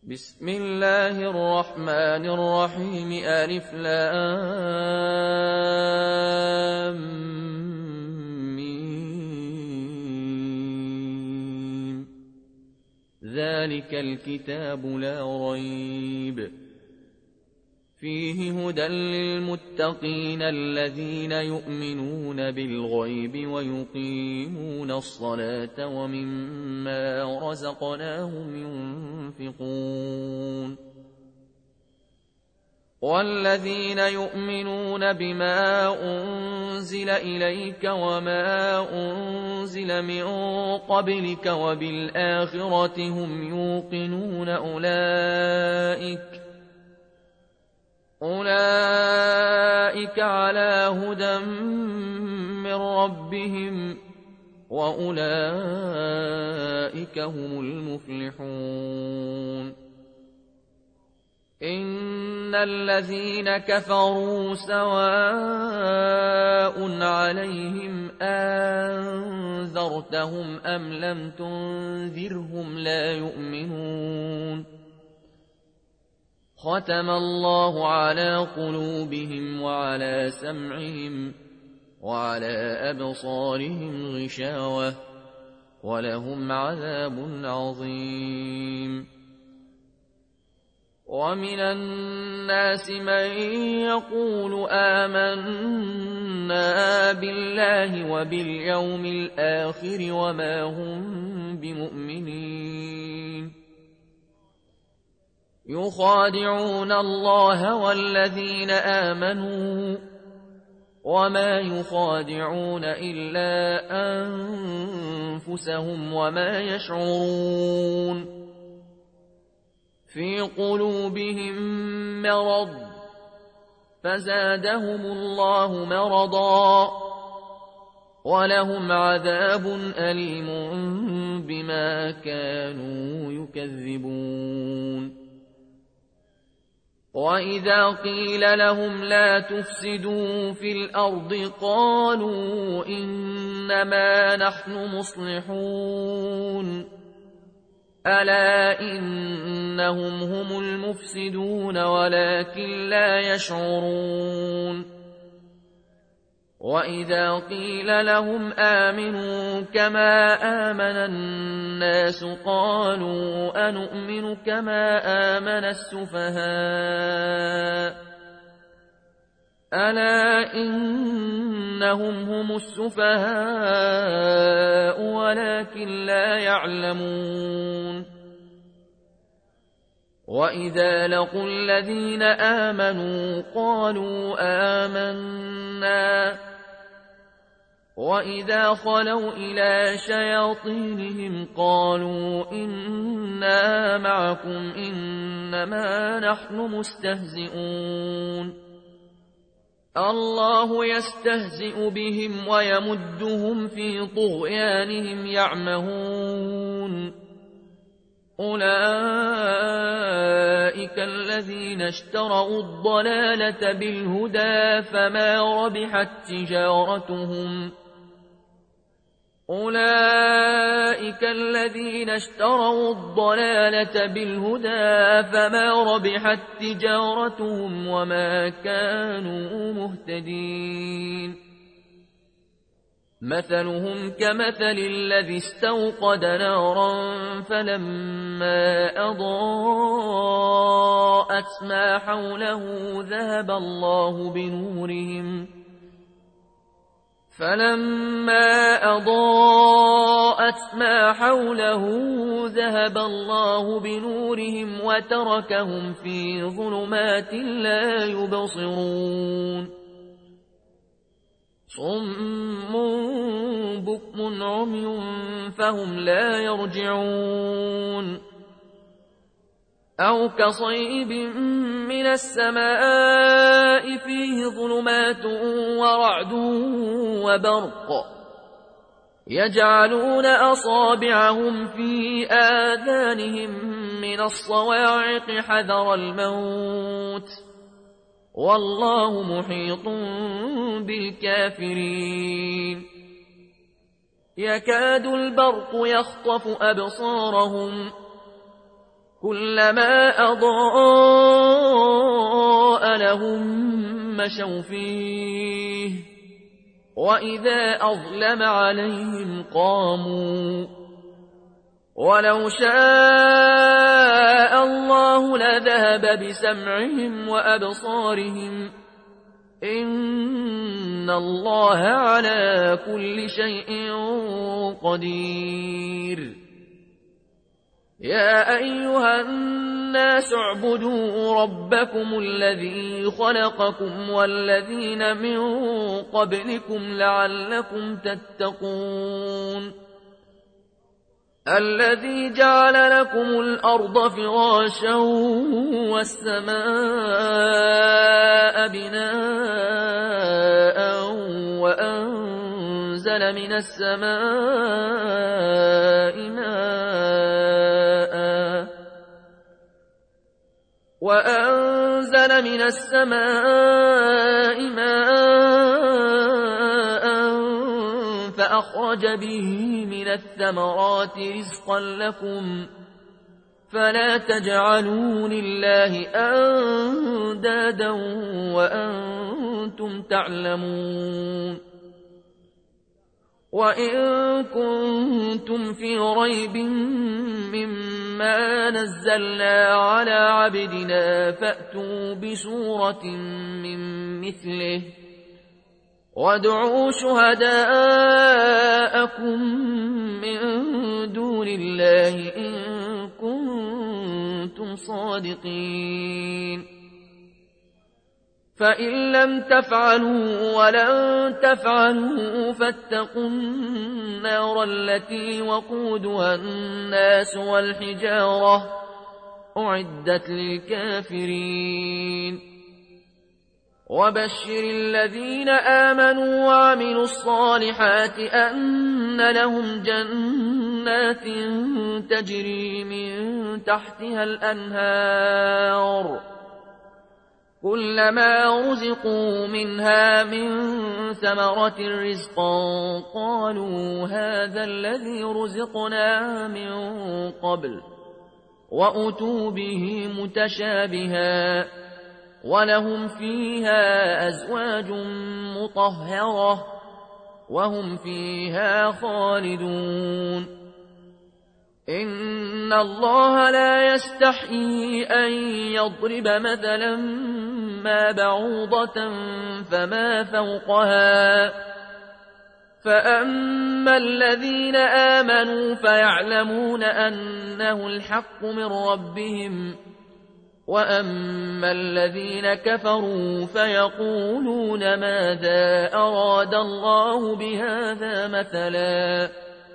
بسم الله الرحمن الرحيم ألف لام ميم. ذلك الكتاب لا ريب فيه هدى للمتقين الذين يؤمنون بالغيب ويقيمون الصلاة ومما رزقناهم ينفقون والذين يؤمنون بما أنزل إليك وما أنزل من قبلك وبالآخرة هم يوقنون أولئك على هدى من ربهم وأولئك هم المفلحون. إن الذين كفروا سواء عليهم أنذرتهم أم لم تنذرهم لا يؤمنون. ختم الله على قلوبهم وعلى سمعهم وعلى أبصارهم غشاوة ولهم عذاب عظيم. ومن الناس من يقول آمنا بالله وباليوم الآخر وما هم بمؤمنين. يخادعون الله والذين آمنوا وما يخادعون إلا أنفسهم وما يشعرون. في قلوبهم مرض فزادهم الله مرضا ولهم عذاب أليم بما كانوا يكذبون. وإذا قيل لهم لا تفسدوا في الأرض قالوا إنما نحن مصلحون ألا إنهم هم المفسدون ولكن لا يشعرون. وإذا قيل لهم آمنوا كما آمن الناس قالوا أنؤمن كما آمن السفهاء ألا إنهم هم السفهاء ولكن لا يعلمون. وإذا لقوا الذين آمنوا قالوا آمنا وإذا خلوا إلى شياطينهم قالوا إنا معكم إنما نحن مستهزئون. الله يستهزئ بهم ويمدهم في طغيانهم يعمهون. أولئك الذين اشتروا الضلالة بالهدى فما ربحت تجارتهم وما كانوا مهتدين. مثلهم كمثل الذي استوقد نارا فلما أضاءت ما حوله ذهب الله بنورهم وتركهم في ظلمات لا يبصرون. صم بكم عمي فهم لا يرجعون. أو كصيب من السماء فيه ظلمات ورعد وبرق يجعلون أصابعهم في آذانهم من الصواعق حذر الموت والله محيط بالكافرين. يكاد البرق يخطف أبصارهم كلما أضاء لهم مشوا فيه وإذا أظلم عليهم قاموا ولو شاء الله لذهب بسمعهم وأبصارهم إن الله على كل شيء قدير يا أيها الناس اعبدوا ربكم الذي خلقكم والذين من قبلكم لعلكم تتقون الذي جعل لكم الأرض فراشا والسماء بناء وأنزل من السماء ماء فأخرج به من الثمرات رزقا لكم فلا تجعلوا لله أندادا وأنتم تعلمون وإن كنتم في ريب مما نزلنا على عبدنا فأتوا بسورة من مثله وادعوا شهداءكم من دون الله إن كنتم صادقين فإن لم تفعلوا ولن تفعلوا فاتقوا النار التي وقودها الناس والحجارة أعدت للكافرين وبشر الذين آمنوا وعملوا الصالحات أن لهم جنات تجري من تحتها الأنهار كلما رزقوا منها من ثمرة رزقا قالوا هذا الذي رزقنا من قبل وأتوا به متشابها ولهم فيها أزواج مطهرة وهم فيها خالدون إن الله لا يستحيي أن يضرب مثلا ما بعوضة فما فوقها فأما الذين آمنوا فيعلمون أنه الحق من ربهم وأما الذين كفروا فيقولون ماذا أراد الله بهذا مثلا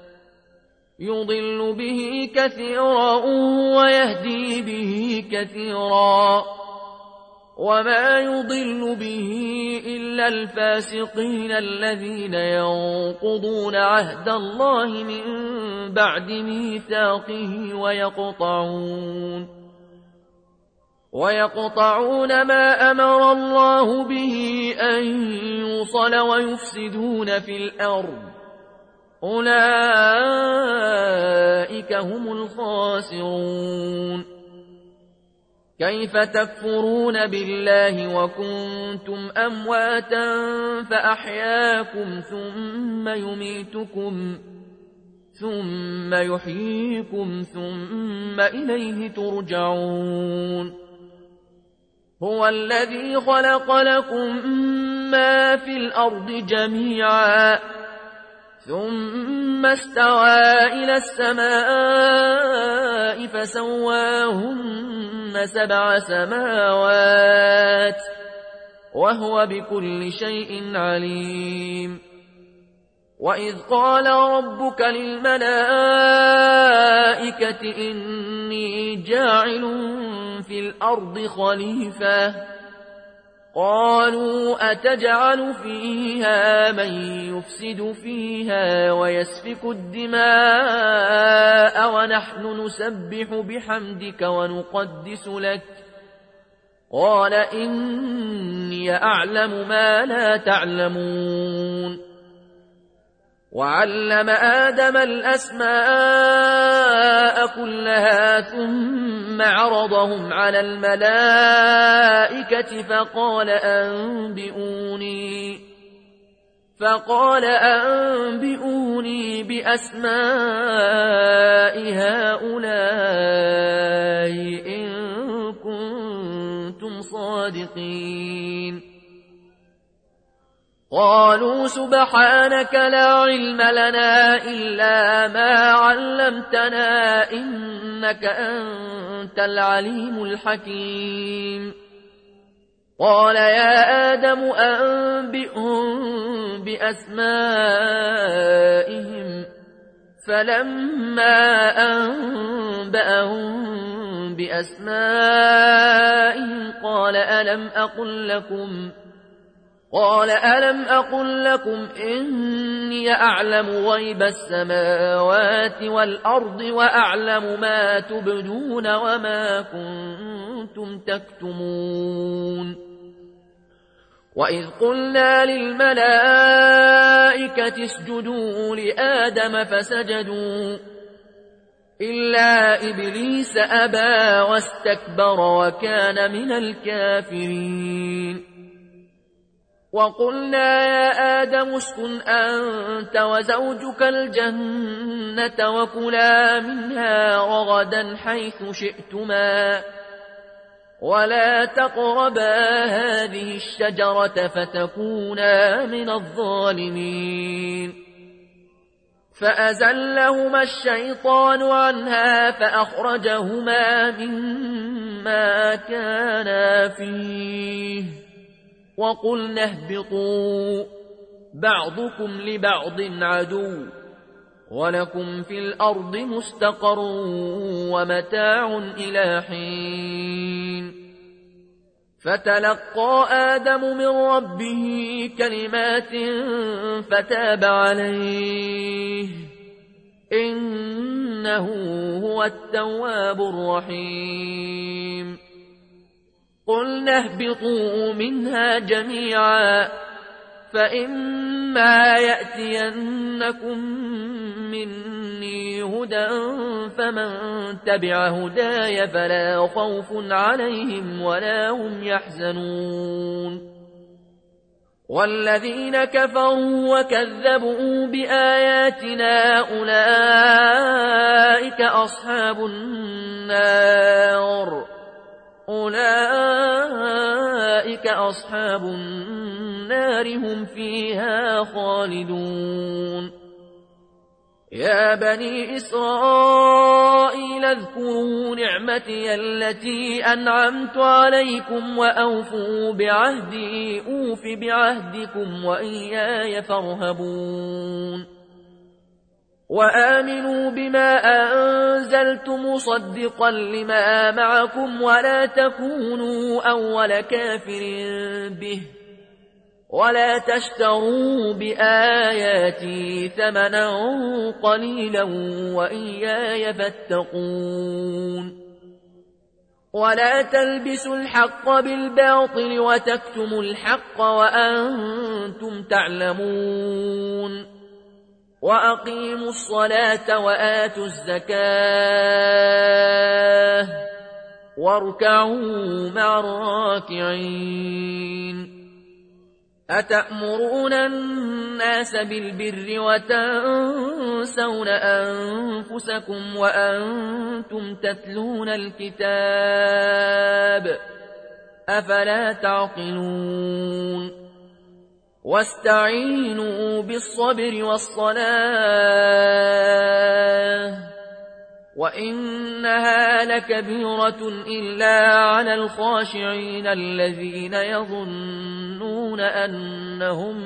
يضل به كثيرا ويهدي به كثيرا وما يضل به إلا الفاسقين الذين ينقضون عهد الله من بعد ميثاقه ويقطعون ما أمر الله به أن يوصل ويفسدون في الأرض أولئك هم الخاسرون كيف تكفرون بالله وكنتم أمواتا فأحياكم ثم يميتكم ثم يحييكم ثم إليه ترجعون هو الذي خلق لكم ما في الأرض جميعا ثم استوى إلى السماء فسواهن 7 سماوات وهو بكل شيء عليم وإذ قال ربك للملائكة إني جاعل في الأرض خليفة قالوا أتجعل فيها من يفسد فيها ويسفك الدماء ونحن نسبح بحمدك ونقدس لك قال إني أعلم ما لا تعلمون وعلم آدم الأسماء كلها ثم ثم عرضهم على الملائكة فقال أنبئوني بأسماء هؤلاء إن كنتم صادقين. قالوا سبحانك لا علم لنا إلا ما علمتنا إنك أنت العليم الحكيم. قال يا آدم أنبئهم بأسمائهم. فلما أنبأهم بأسمائهم قال ألم أقل لكم إني أعلم غيب السماوات والأرض وأعلم ما تبدون وما كنتم تكتمون. وإذ قلنا للملائكة اسجدوا لآدم فسجدوا إلا إبليس أبى واستكبر وكان من الكافرين. وقلنا يا آدم اسكن أنت وزوجك الجنة وكلا منها رغدا حيث شئتما ولا تقربا هذه الشجرة فتكونا من الظالمين. فأزلهما الشيطان عنها فأخرجهما مما كانا فيه وقلنا اهبطوا بعضكم لبعض عدو ولكم في الأرض مستقر ومتاع إلى حين. فتلقى آدم من ربه كلمات فتاب عليه إنه هو التواب الرحيم. قلنا اهبطوا منها جميعا فإما يأتينكم مني هدى فمن تبع هداي فلا خوف عليهم ولا هم يحزنون. والذين كفروا وكذبوا بآياتنا أولئك أصحاب النار هم فيها خالدون. يا بني إسرائيل اذكروا نعمتي التي أنعمت عليكم وأوفوا بعهدي أوف بعهدكم وإياي فارهبون. وآمنوا بما أنزلت مصدقا لما معكم ولا تكونوا أول كافر به ولا تشتروا بآياتي ثمنا قليلا وإياي فاتقون. ولا تلبسوا الحق بالباطل وتكتموا الحق وأنتم تعلمون. وأقيموا الصلاة وآتوا الزكاة واركعوا مع الراكعين. أتأمرون الناس بالبر وتنسون أنفسكم وأنتم تتلون الكتاب أفلا تعقلون. واستعينوا بالصبر والصلاة وإنها لكبيرة إلا على الخاشعين الذين يظنون أنهم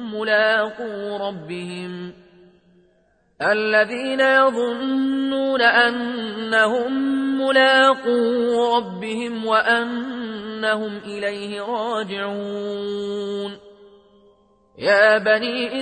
ملاقو ربهم وأنهم إليه راجعون. يا بني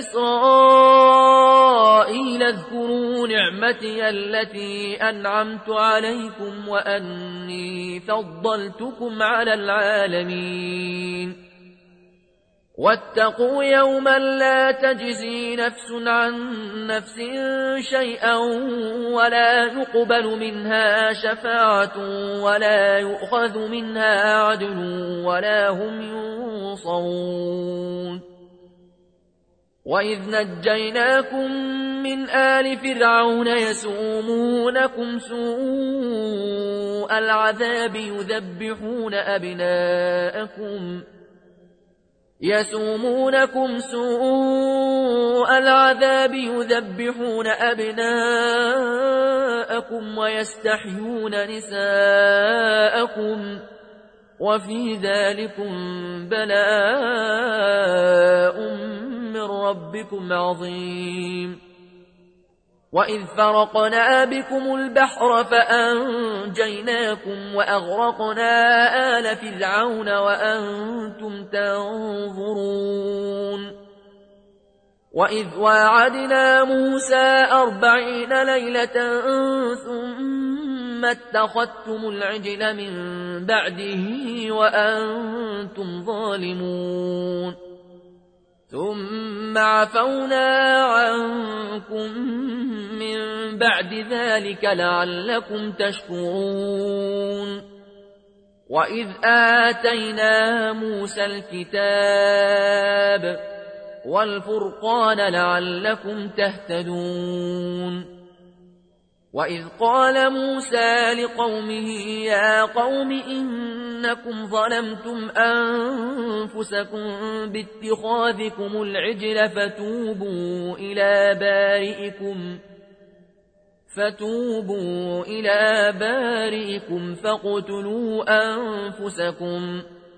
إسرائيل اذكروا نعمتي التي أنعمت عليكم وأني فضلتكم على العالمين. واتقوا يوما لا تجزي نفس عن نفس شيئا ولا يقبل منها شفاعة ولا يؤخذ منها عدل ولا هم ينصرون. وإذ نجيناكم من آل فرعون يسومونكم سوء العذاب يذبحون أبناءكم ويستحيون نساءكم وفي ذلكم بلاء من ربكم عظيم. وإذ فرقنا بكم البحر فأنجيناكم وأغرقنا آل فرعون وأنتم تنظرون. وإذ واعدنا موسى 40 ليلة ثم اتخذتم العجل من بعده وأنتم ظالمون ثم عفونا عنكم من بعد ذلك لعلكم تشكرون. وإذ آتينا موسى الكتاب والفرقان لعلكم تهتدون. وإذ قال موسى لقومه يا قوم إنكم ظلمتم أنفسكم باتخاذكم العجل فتوبوا إلى بارئكم فاقتلوا أنفسكم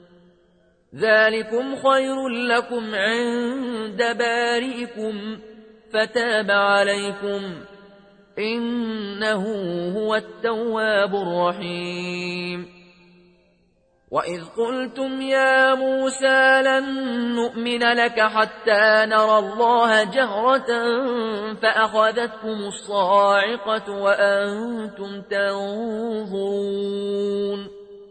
ذلكم خير لكم عند بارئكم فتاب عليكم إنه هو التواب الرحيم. وإذ قلتم يا موسى لن نؤمن لك حتى نرى الله جهرة فأخذتكم الصاعقة وأنتم تنظرون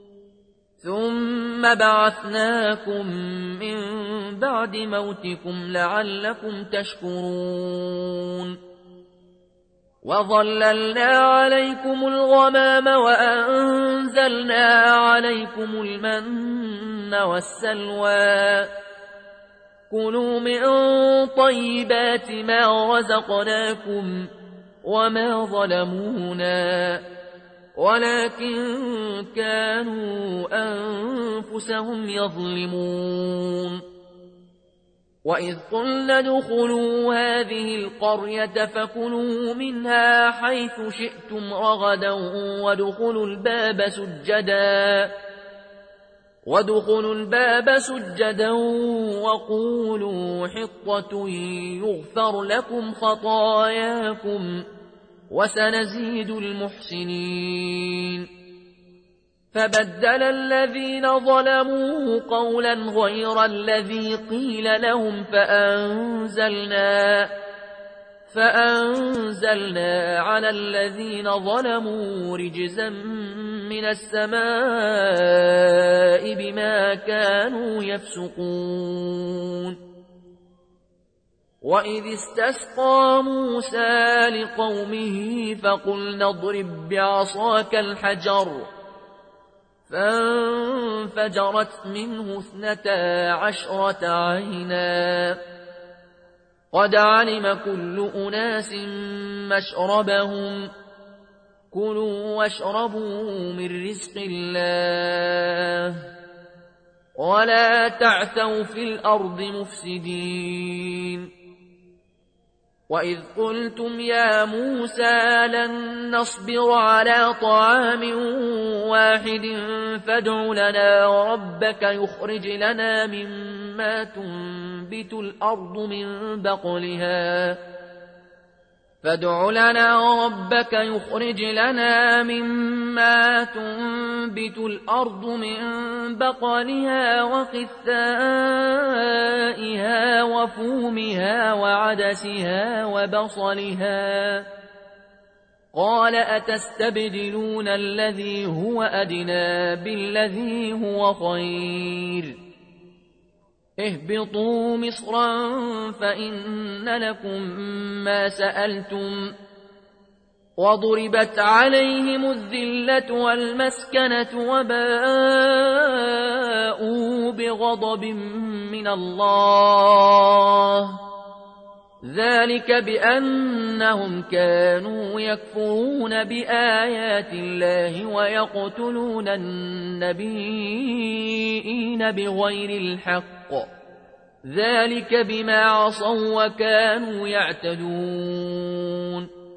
ثم بعثناكم من بعد موتكم لعلكم تشكرون. وظللنا عليكم الغمام وأنزلنا عليكم المن والسلوى كلوا من طيبات ما رزقناكم وما ظلمونا ولكن كانوا أنفسهم يظلمون. وإذ قلنا ادخلوا هذه القرية فكلوا منها حيث شئتم رغدا وادخلوا الباب سجدا وقولوا حطة يغفر لكم خطاياكم وسنزيد المحسنين. فبدل الذين ظلموا قولا غير الذي قيل لهم فأنزلنا على الذين ظلموا رجزا من السماء بما كانوا يفسقون. وإذ استسقى موسى لقومه فقلنا اضرب بعصاك الحجر فانفجرت منه 12 عينا قد علم كل أناس مشربهم كلوا واشربوا من رزق الله ولا تعثوا في الأرض مفسدين. وإذ قلتم يا موسى لن نصبر على طعام واحد فادع لنا ربك يخرج لنا مما تنبت الأرض من بقلها وقثائها وفومها وعدسها وبصلها قال أتستبدلون الذي هو أدنى بالذي هو خير اهبطوا مصرا فإن لكم ما سألتم وضربت عليهم الذلة والمسكنة وباءوا بغضب من الله ذلك بأنهم كانوا يكفرون بآيات الله ويقتلون النبيين بغير الحق ذلك بما عصوا وكانوا يعتدون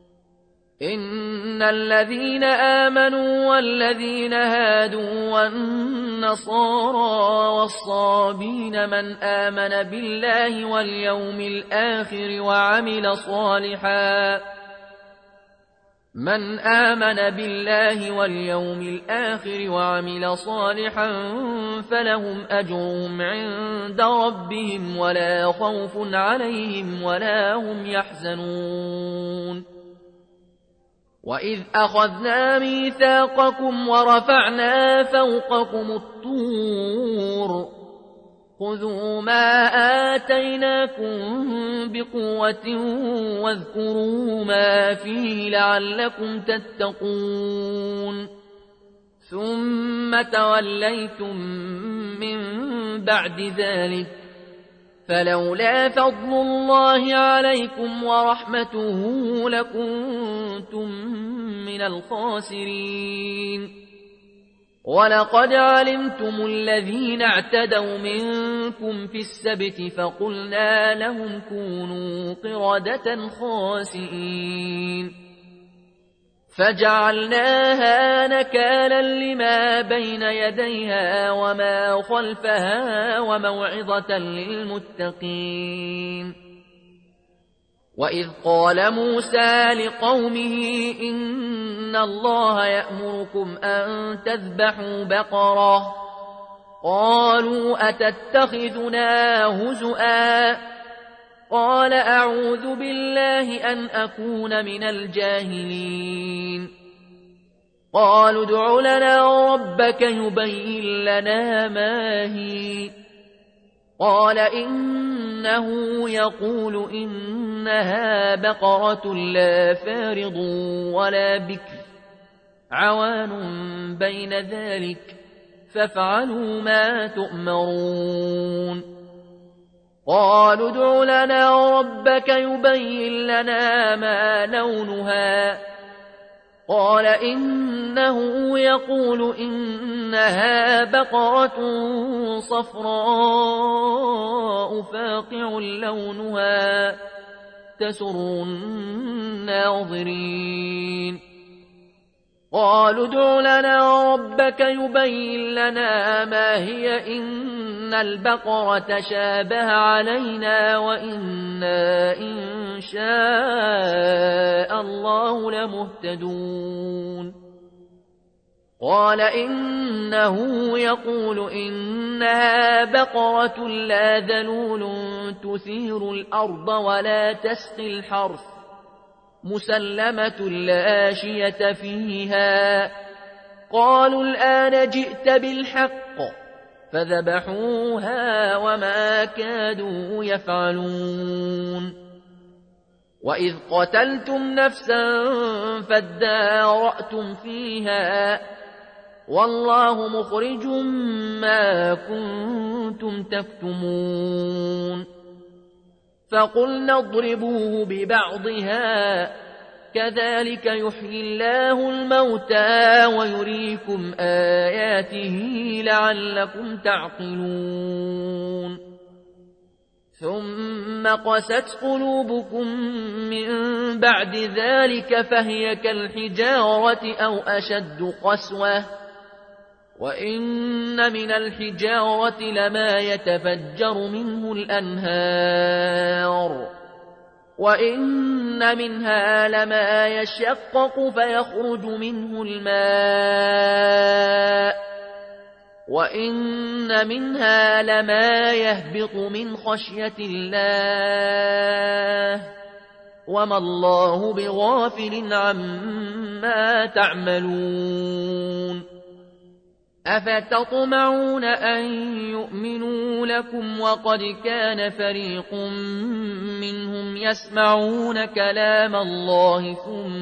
إن الذين آمنوا والذين هادوا والنصارى والصابين من آمن بالله واليوم الآخر وعمل صالحا فلهم أجرهم عند ربهم ولا خوف عليهم ولا هم يحزنون وإذ أخذنا ميثاقكم ورفعنا فوقكم الطور خذوا ما آتيناكم بقوة واذكروا ما فيه لعلكم تتقون ثم توليتم من بعد ذلك فلولا فضل الله عليكم ورحمته لكنتم من الخاسرين ولقد علمتم الذين اعتدوا منكم في السبت فقلنا لهم كونوا قردة خاسئين فجعلناها نكالا لما بين يديها وما خلفها وموعظة للمتقين وإذ قال موسى لقومه إن الله يأمركم أن تذبحوا بقرة قالوا أتتخذنا هزؤا قال أعوذ بالله أن أكون من الجاهلين قالوا ادع لنا ربك يبين لنا ما هي قال إنه يقول إنها بقرة لا فارض ولا بكر عوان بين ذلك فافعلوا ما تؤمرون قالوا ادع لنا ربك يبين لنا ما لونها قال إنه يقول إنها بقرة صفراء فاقع لونها تسر الناظرين قالوا ادع لنا ربك يبين لنا ما هي إن البقرة شابه علينا وإنا إن شاء الله لمهتدون قال إنه يقول إنها بقرة لا ذلول تثير الأرض ولا تسقي الحرث مسلمة لا شية فيها قالوا الآن جئت بالحق فذبحوها وما كادوا يفعلون وإذ قتلتم نفسا فادارأتم فيها والله مخرج ما كنتم تكتمون فقلنا اضربوه ببعضها كذلك يحيي الله الموتى ويريكم آياته لعلكم تعقلون ثم قست قلوبكم من بعد ذلك فهي كالحجارة أو أشد قسوة وإن من الحجارة لما يتفجر منه الأنهار وإن منها لما يشقق فيخرج منه الماء وإن منها لما يهبط من خشية الله وما الله بغافل عما تعملون أفتطمعون أن يؤمنوا لكم وقد كان فريق منهم يسمعون كلام الله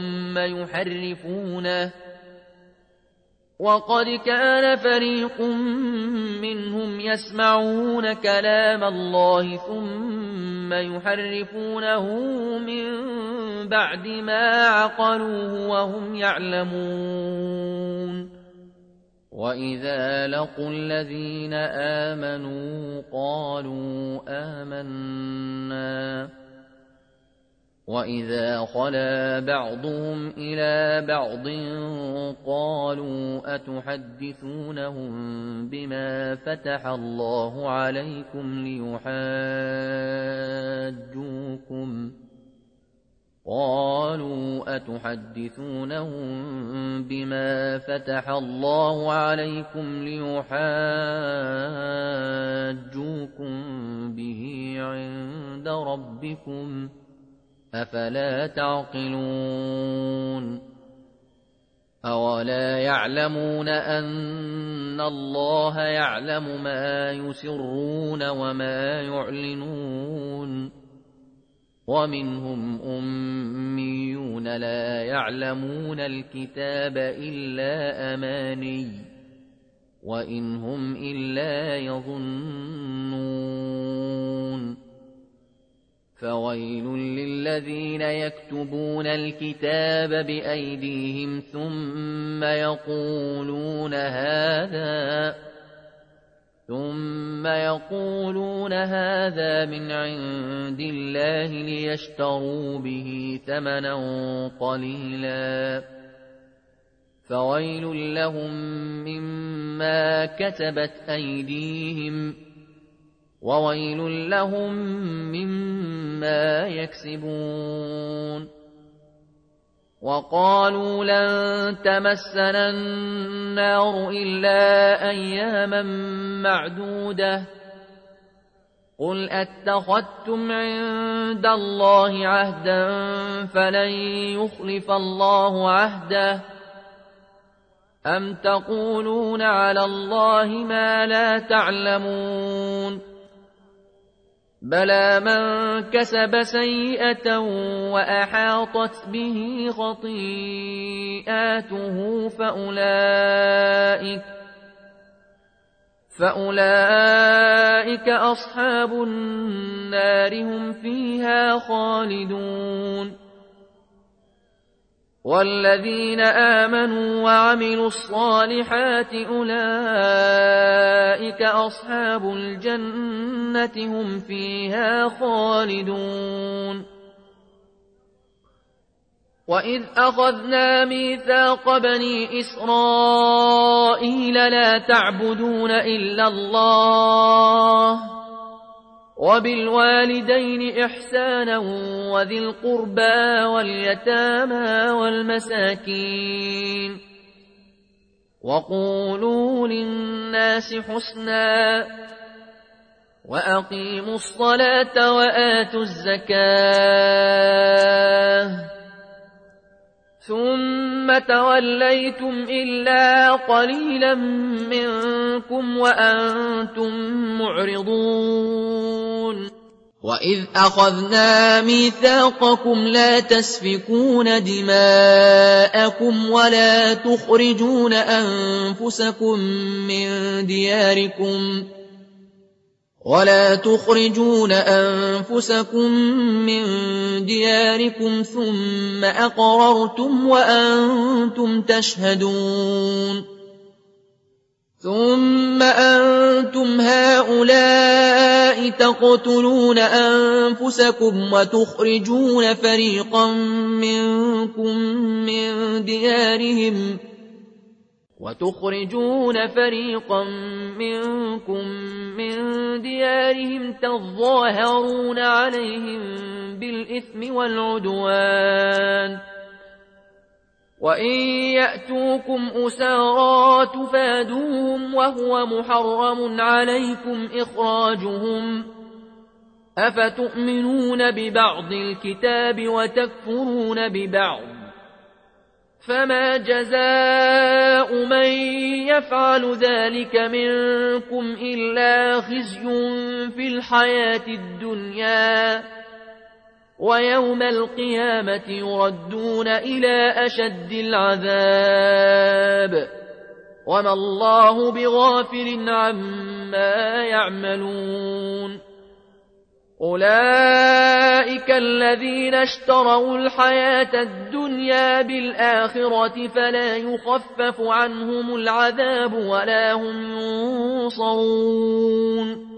ثم يحرفونه من بعد ما عقلوه وهم يعلمون وإذا لقوا الذين آمنوا قالوا آمنا وإذا خلا بعضهم إلى بعض قالوا أتحدثونهم بما فتح الله عليكم ليحاجوكم به عند ربكم أفلا تعقلون أولا يعلمون أن الله يعلم ما يسرون وما يعلنون ومنهم أميون لا يعلمون الكتاب إلا أماني وإن هم إلا يظنون فويل للذين يكتبون الكتاب بأيديهم ثم يقولون هذا من عند الله ليشتروا به ثمنا قليلا فويل لهم مما كتبت أيديهم وويل لهم مما يكسبون وقالوا لن تمسنا النار إلا أياما معدودة قل أتخذتم عند الله عهدا فلن يخلف الله عهده أم تقولون على الله ما لا تعلمون بلى من كسب سيئة وأحاطت به خطيئاته فأولئك أصحاب النار هم فيها خالدون والذين آمنوا وعملوا الصالحات أولئك أصحاب الجنة هم فيها خالدون وإذ أخذنا ميثاق بني إسرائيل لا تعبدون إلا الله وبالوالدين إحسانا وذي القربى واليتامى والمساكين وقولوا للناس حسنا وأقيموا الصلاة وآتوا الزكاة ثم توليتم إلا قليلا منكم وأنتم معرضون وإذ أخذنا ميثاقكم لا تسفكون دماءكم ولا تخرجون أنفسكم من دياركم ثم أقررتم وأنتم تشهدون ثم أنتم هؤلاء تقتلون أنفسكم وتخرجون فريقا منكم من ديارهم تظاهرون عليهم بالإثم والعدوان وإن يأتوكم أسارى تفادوهم وهو محرم عليكم إخراجهم أفتؤمنون ببعض الكتاب وتكفرون ببعض فما جزاء من يفعل ذلك منكم إلا خزي في الحياة الدنيا ويوم القيامة يردون إلى أشد العذاب وما الله بغافل عما يعملون. أولئك الذين اشتروا الحياة الدنيا بالآخرة فلا يخفف عنهم العذاب ولا هم ينصرون.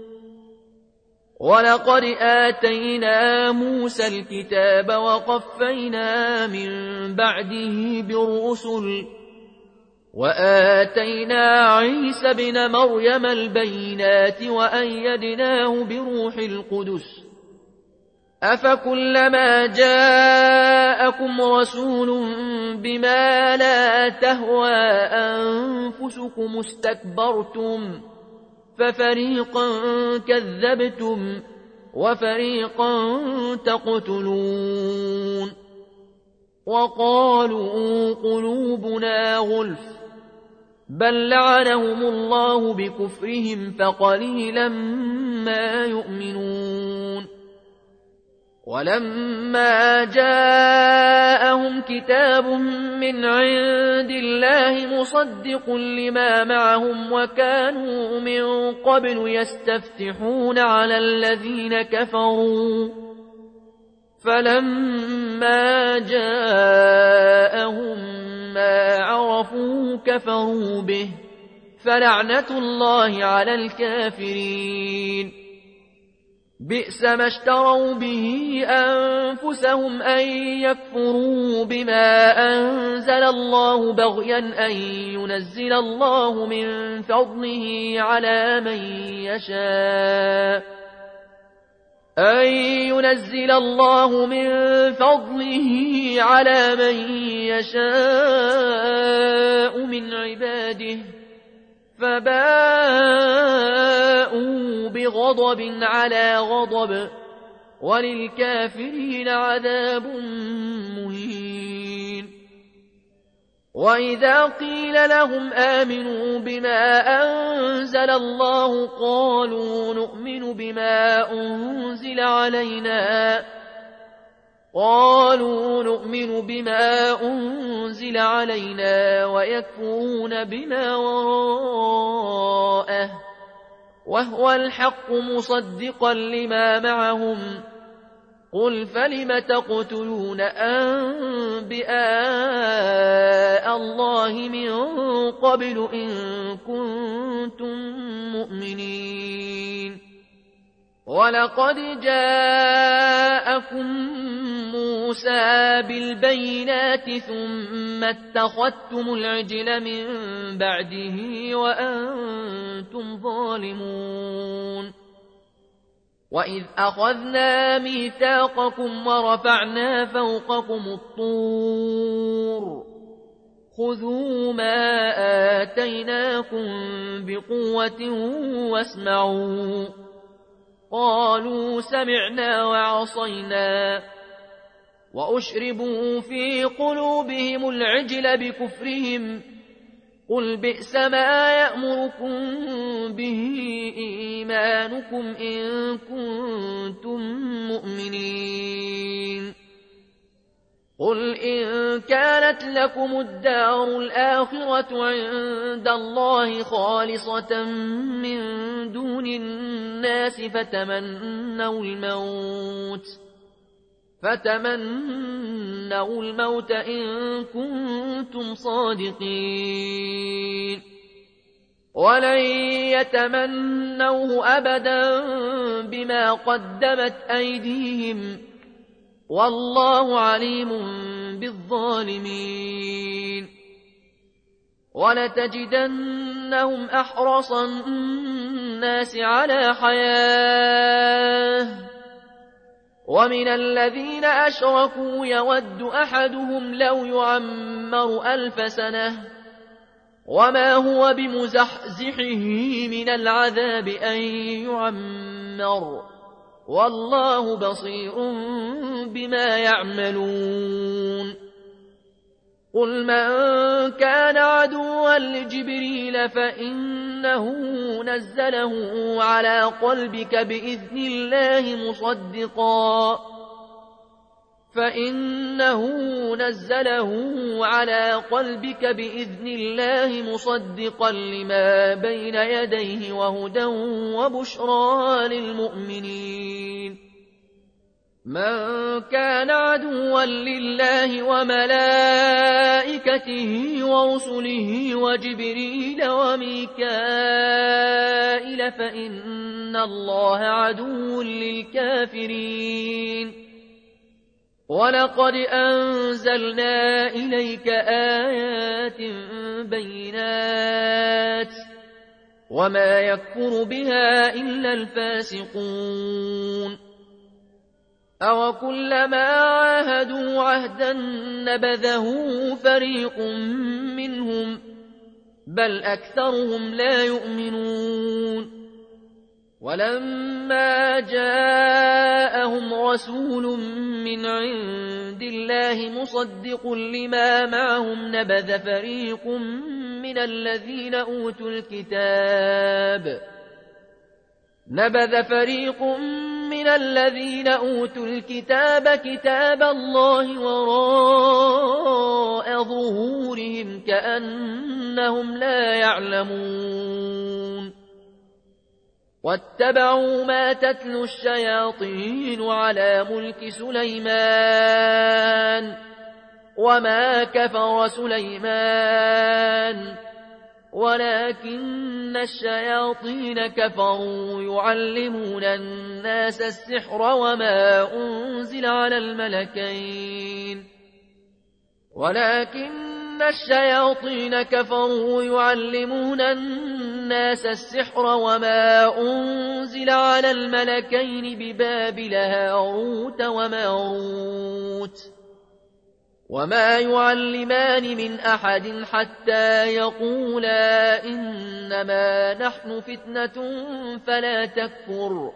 ولقد آتينا موسى الكتاب وقفينا من بعده بالرسل وآتينا عيسى بن مريم البينات وأيدناه بروح القدس أفكلما جاءكم رسول بما لا تهوى أنفسكم استكبرتم ففريقا كذبتم وفريقا تقتلون. وقالوا قلوبنا غلف بل لعنهم الله بكفرهم فقليلا ما يؤمنون. ولما جاءهم كتاب من عند الله مصدق لما معهم وكانوا من قبل يستفتحون على الذين كفروا فلما جاءهم ما عرفوا كفروا به فلعنة الله على الكافرين. بئس ما اشتروا به أنفسهم أن يكفروا بما أنزل الله بغيا أن ينزل الله من فضله على من يشاء من عباده فباءوا بغضب على غضب وللكافرين عذاب مهين. وإذا قيل لهم آمنوا بما أنزل الله قالوا نؤمن بما أنزل علينا ويكفرون بما وراءه وهو الحق مصدقا لما معهم قل فلم تقتلون أنبياء الله من قبل إن كنتم مؤمنين. ولقد جاءكم موسى بالبينات ثم اتخذتم العجل من بعده وأنتم ظالمون. وإذ أخذنا ميثاقكم ورفعنا فوقكم الطور خذوا ما آتيناكم بقوة واسمعوا قالوا سمعنا وعصينا وأشربوا في قلوبهم العجل بكفرهم قل بئس ما يأمركم به إيمانكم إن كنتم مؤمنين. قل إن كانت لكم الدار الآخرة عند الله خالصة من دون الناس فتمنوا الموت إن كنتم صادقين ولن يتمنوه أبدا بما قدمت أيديهم والله عليم بالظالمين. ولتجدنهم أحرص الناس على حياة ومن الذين أشركوا يود أحدهم لو يعمر 1000 سنة وما هو بمزحزحه من العذاب أن يعمر والله بصير بما يعملون. قل من كان عدوا لجبريل فإنه نزله على قلبك بإذن الله مصدقا لما بين يديه وهدى وبشرى للمؤمنين. من كان عدوا لله وملائكته ورسله وجبريل وميكائيل فإن الله عدو للكافرين. ولقد أنزلنا إليك آيات بينات وما يكفر بها إلا الفاسقون. أوكلما عاهدوا عهدا نبذه فريق منهم بل أكثرهم لا يؤمنون. ولما جاءهم رسول من عند الله مصدق لما معهم نبذ فريق من الذين أوتوا الكتاب كتاب الله وراء ظهورهم كأنهم لا يعلمون. واتبعوا ما تتلو الشياطين على ملك سليمان وما كفر سليمان ولكن الشياطين كفروا يعلمون الناس السحر وما أنزل على الملكين ببابل هاروت وماروت وما يعلمان من أحد حتى يقولا إنما نحن فتنة فلا تكفر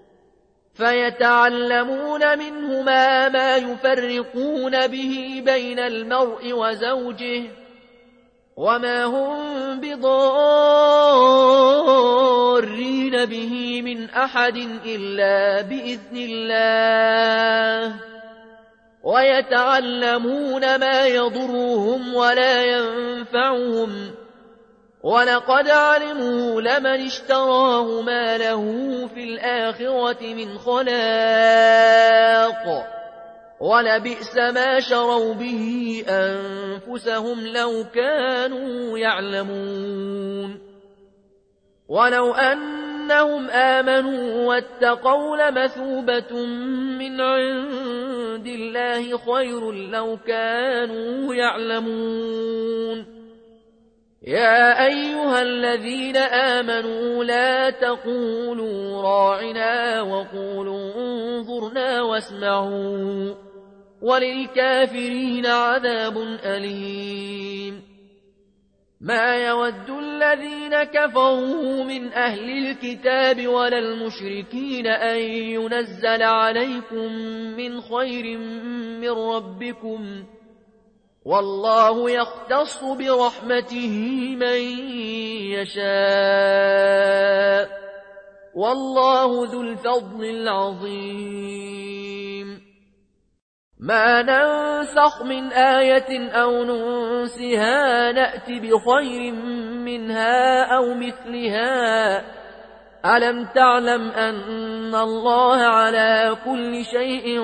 فيتعلمون منهما ما يفرقون به بين المرء وزوجه وما هم بضارين به من أحد إلا بإذن الله ويتعلمون ما يضرهم ولا ينفعهم ولقد علموا لمن اشتراه ما له في الآخرة من خلاق ولبئس ما شروا به أنفسهم لو كانوا يعلمون. ولو أنهم آمنوا واتقوا لمثوبة من عند الله خير لو كانوا يعلمون. يا أيها الذين آمنوا لا تقولوا راعنا وقولوا انظرنا واسمعوا وللكافرين عذاب أليم. ما يود الذين كفروا من أهل الكتاب ولا المشركين أن ينزل عليكم من خير من ربكم والله يختص برحمته من يشاء والله ذو الفضل العظيم. ما ننسخ من آية أو ننسها نأت بخير منها أو مثلها ألم تعلم أن الله على كل شيء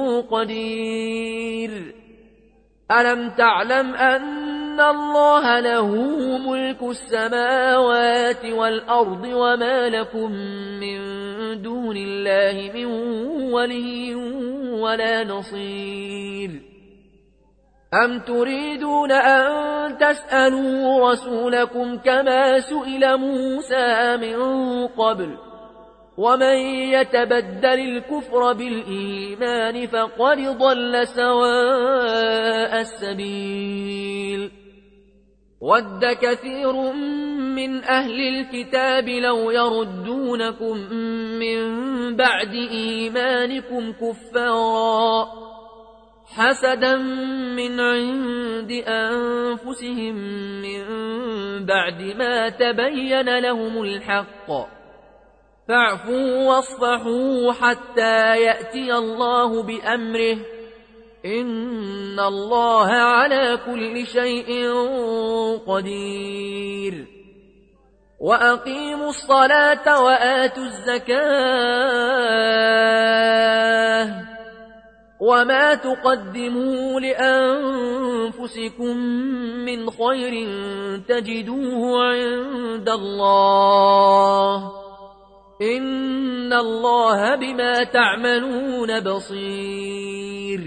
قدير ألم تعلم أن الله له ملك السماوات والأرض وما لكم من دون الله من ولي ولا نصير. أم تريدون أن تسألوا رسولكم كما سئل موسى من قبل ومن يتبدل الكفر بالإيمان فقد ضل سواء السبيل. ود كثير من أهل الكتاب لو يردونكم من بعد إيمانكم كفارا حسدا من عند أنفسهم من بعد ما تبين لهم الحق فاعفوا واصفحوا حتى يأتي الله بأمره إن الله على كل شيء قدير وأقيموا الصلاة وآتوا الزكاة وما تقدموا لأنفسكم من خير تجدوه عند الله إن الله بما تعملون بصير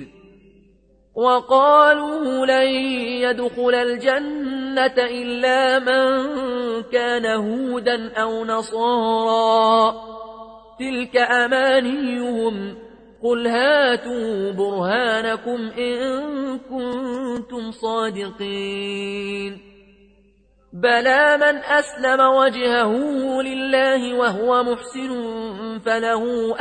وقالوا لن يدخل الجنة إلا من كان هودا أو نصارى تلك أمانيهم قل هاتوا برهانكم إن كنتم صادقين بلى من أسلم وجهه لله وهو محسن فله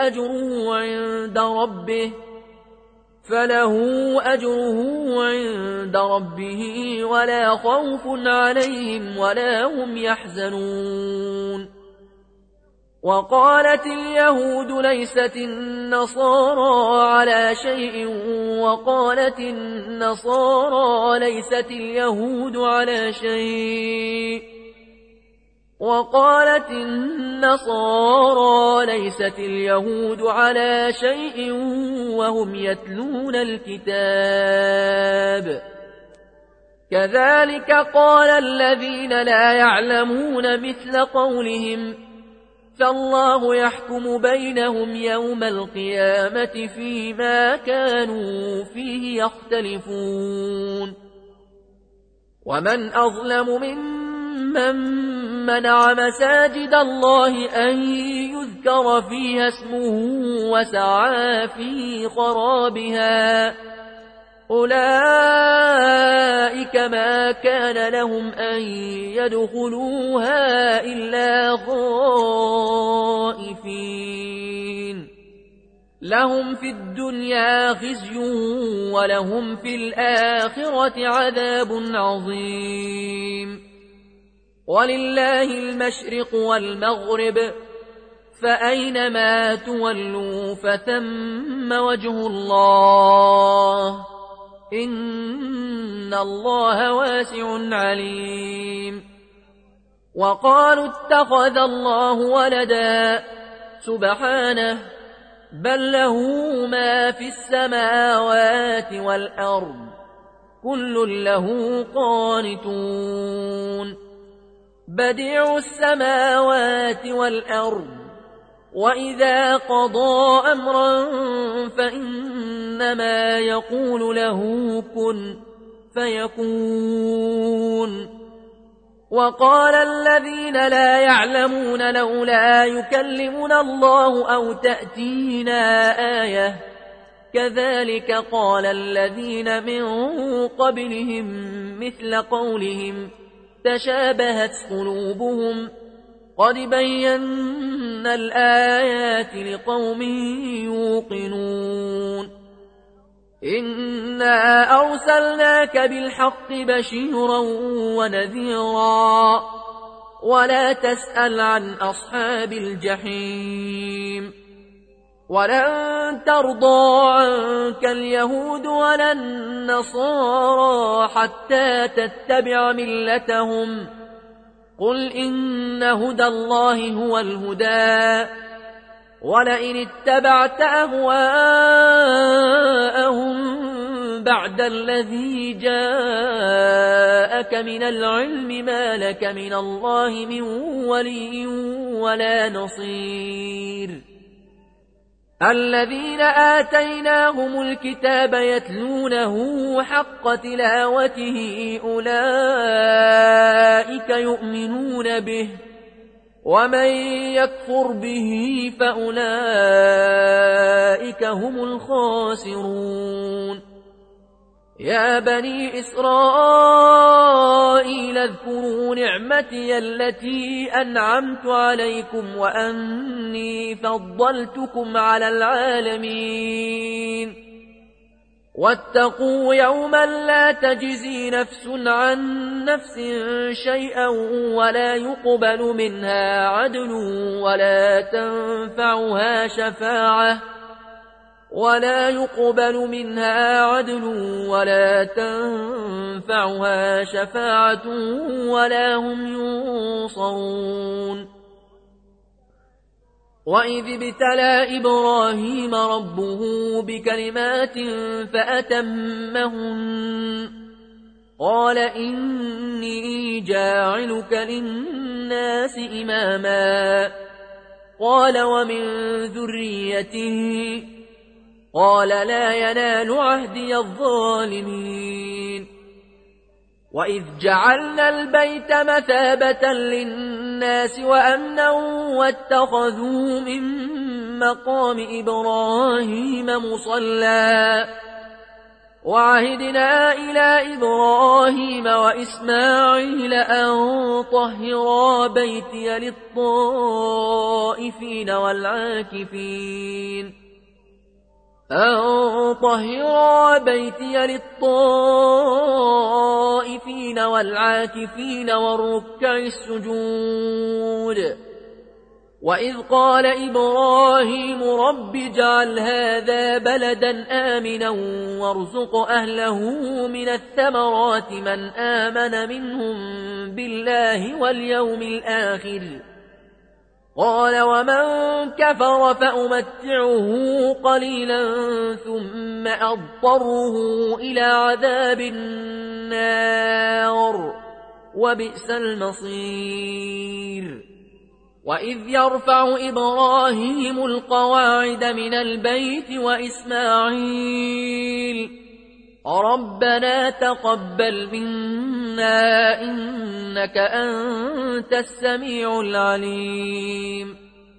أجره عند ربه ولا خوف عليهم ولا هم يحزنون وقالت اليهود ليست النصارى على شيء وقالت النصارى ليست اليهود على شيء وهم يتلون الكتاب كذلك قال الذين لا يعلمون مثل قولهم فالله يحكم بينهم يوم القيامة فيما كانوا فيه يختلفون ومن أظلم ممن منع مساجد الله أن يذكر فيها اسمه وسعى في خرابها أولئك ما كان لهم أن يدخلوها إلا خائفين لهم في الدنيا خزي ولهم في الآخرة عذاب عظيم ولله المشرق والمغرب فأينما تولوا فثم وجه الله إن الله واسع عليم وقالوا اتخذ الله ولدا سبحانه بل له ما في السماوات والأرض كل له قانتون بديع السماوات والأرض وإذا قضى أمرا فإنما يقول له كن فيكون وقال الذين لا يعلمون لولا يكلمنا الله أو تأتينا آية كذلك قال الذين من قبلهم مثل قولهم تشابهت قلوبهم قد بينا الآيات لقوم يوقنون إنا أرسلناك بالحق بشيرا ونذيرا ولا تسأل عن أصحاب الجحيم ولن ترضى عنك اليهود ولا النصارى حتى تتبع ملتهم قل إن هدى الله هو الهدى ولئن اتبعت أهواءهم بعد الذي جاءك من العلم ما لك من الله من ولي ولا نصير الذين آتيناهم الكتاب يتلونه حق تلاوته أولئك يؤمنون به ومن يكفر به فأولئك هم الخاسرون يا بني إسرائيل اذكروا نعمتي التي أنعمت عليكم وأني فضلتكم على العالمين واتقوا يوما لا تجزي نفس عن نفس شيئا ولا يقبل منها عدل ولا تنفعها شفاعة ولا هم ينصرون. وإذ ابتلى إبراهيم ربه بكلمات فأتمهن قال إني جاعلك للناس إماما قال ومن ذريته قال لا ينال عهدي الظالمين. وإذ جعلنا البيت مثابة للناس وأمنا واتخذوا من مقام إبراهيم مصلى وعهدنا إلى إبراهيم وإسماعيل أن طهرا بيتي للطائفين والعاكفين والركع السجود. وإذ قال إبراهيم رب اجعل هذا بلدا آمنا وارزق أهله من الثمرات من آمن منهم بالله واليوم الآخر قال ومن كفر فأمتعه قليلا ثم أضطره إلى عذاب النار وبئس المصير. وإذ يرفع إبراهيم القواعد من البيت وإسماعيل ربنا تقبل منا إنك أنت السميع العليم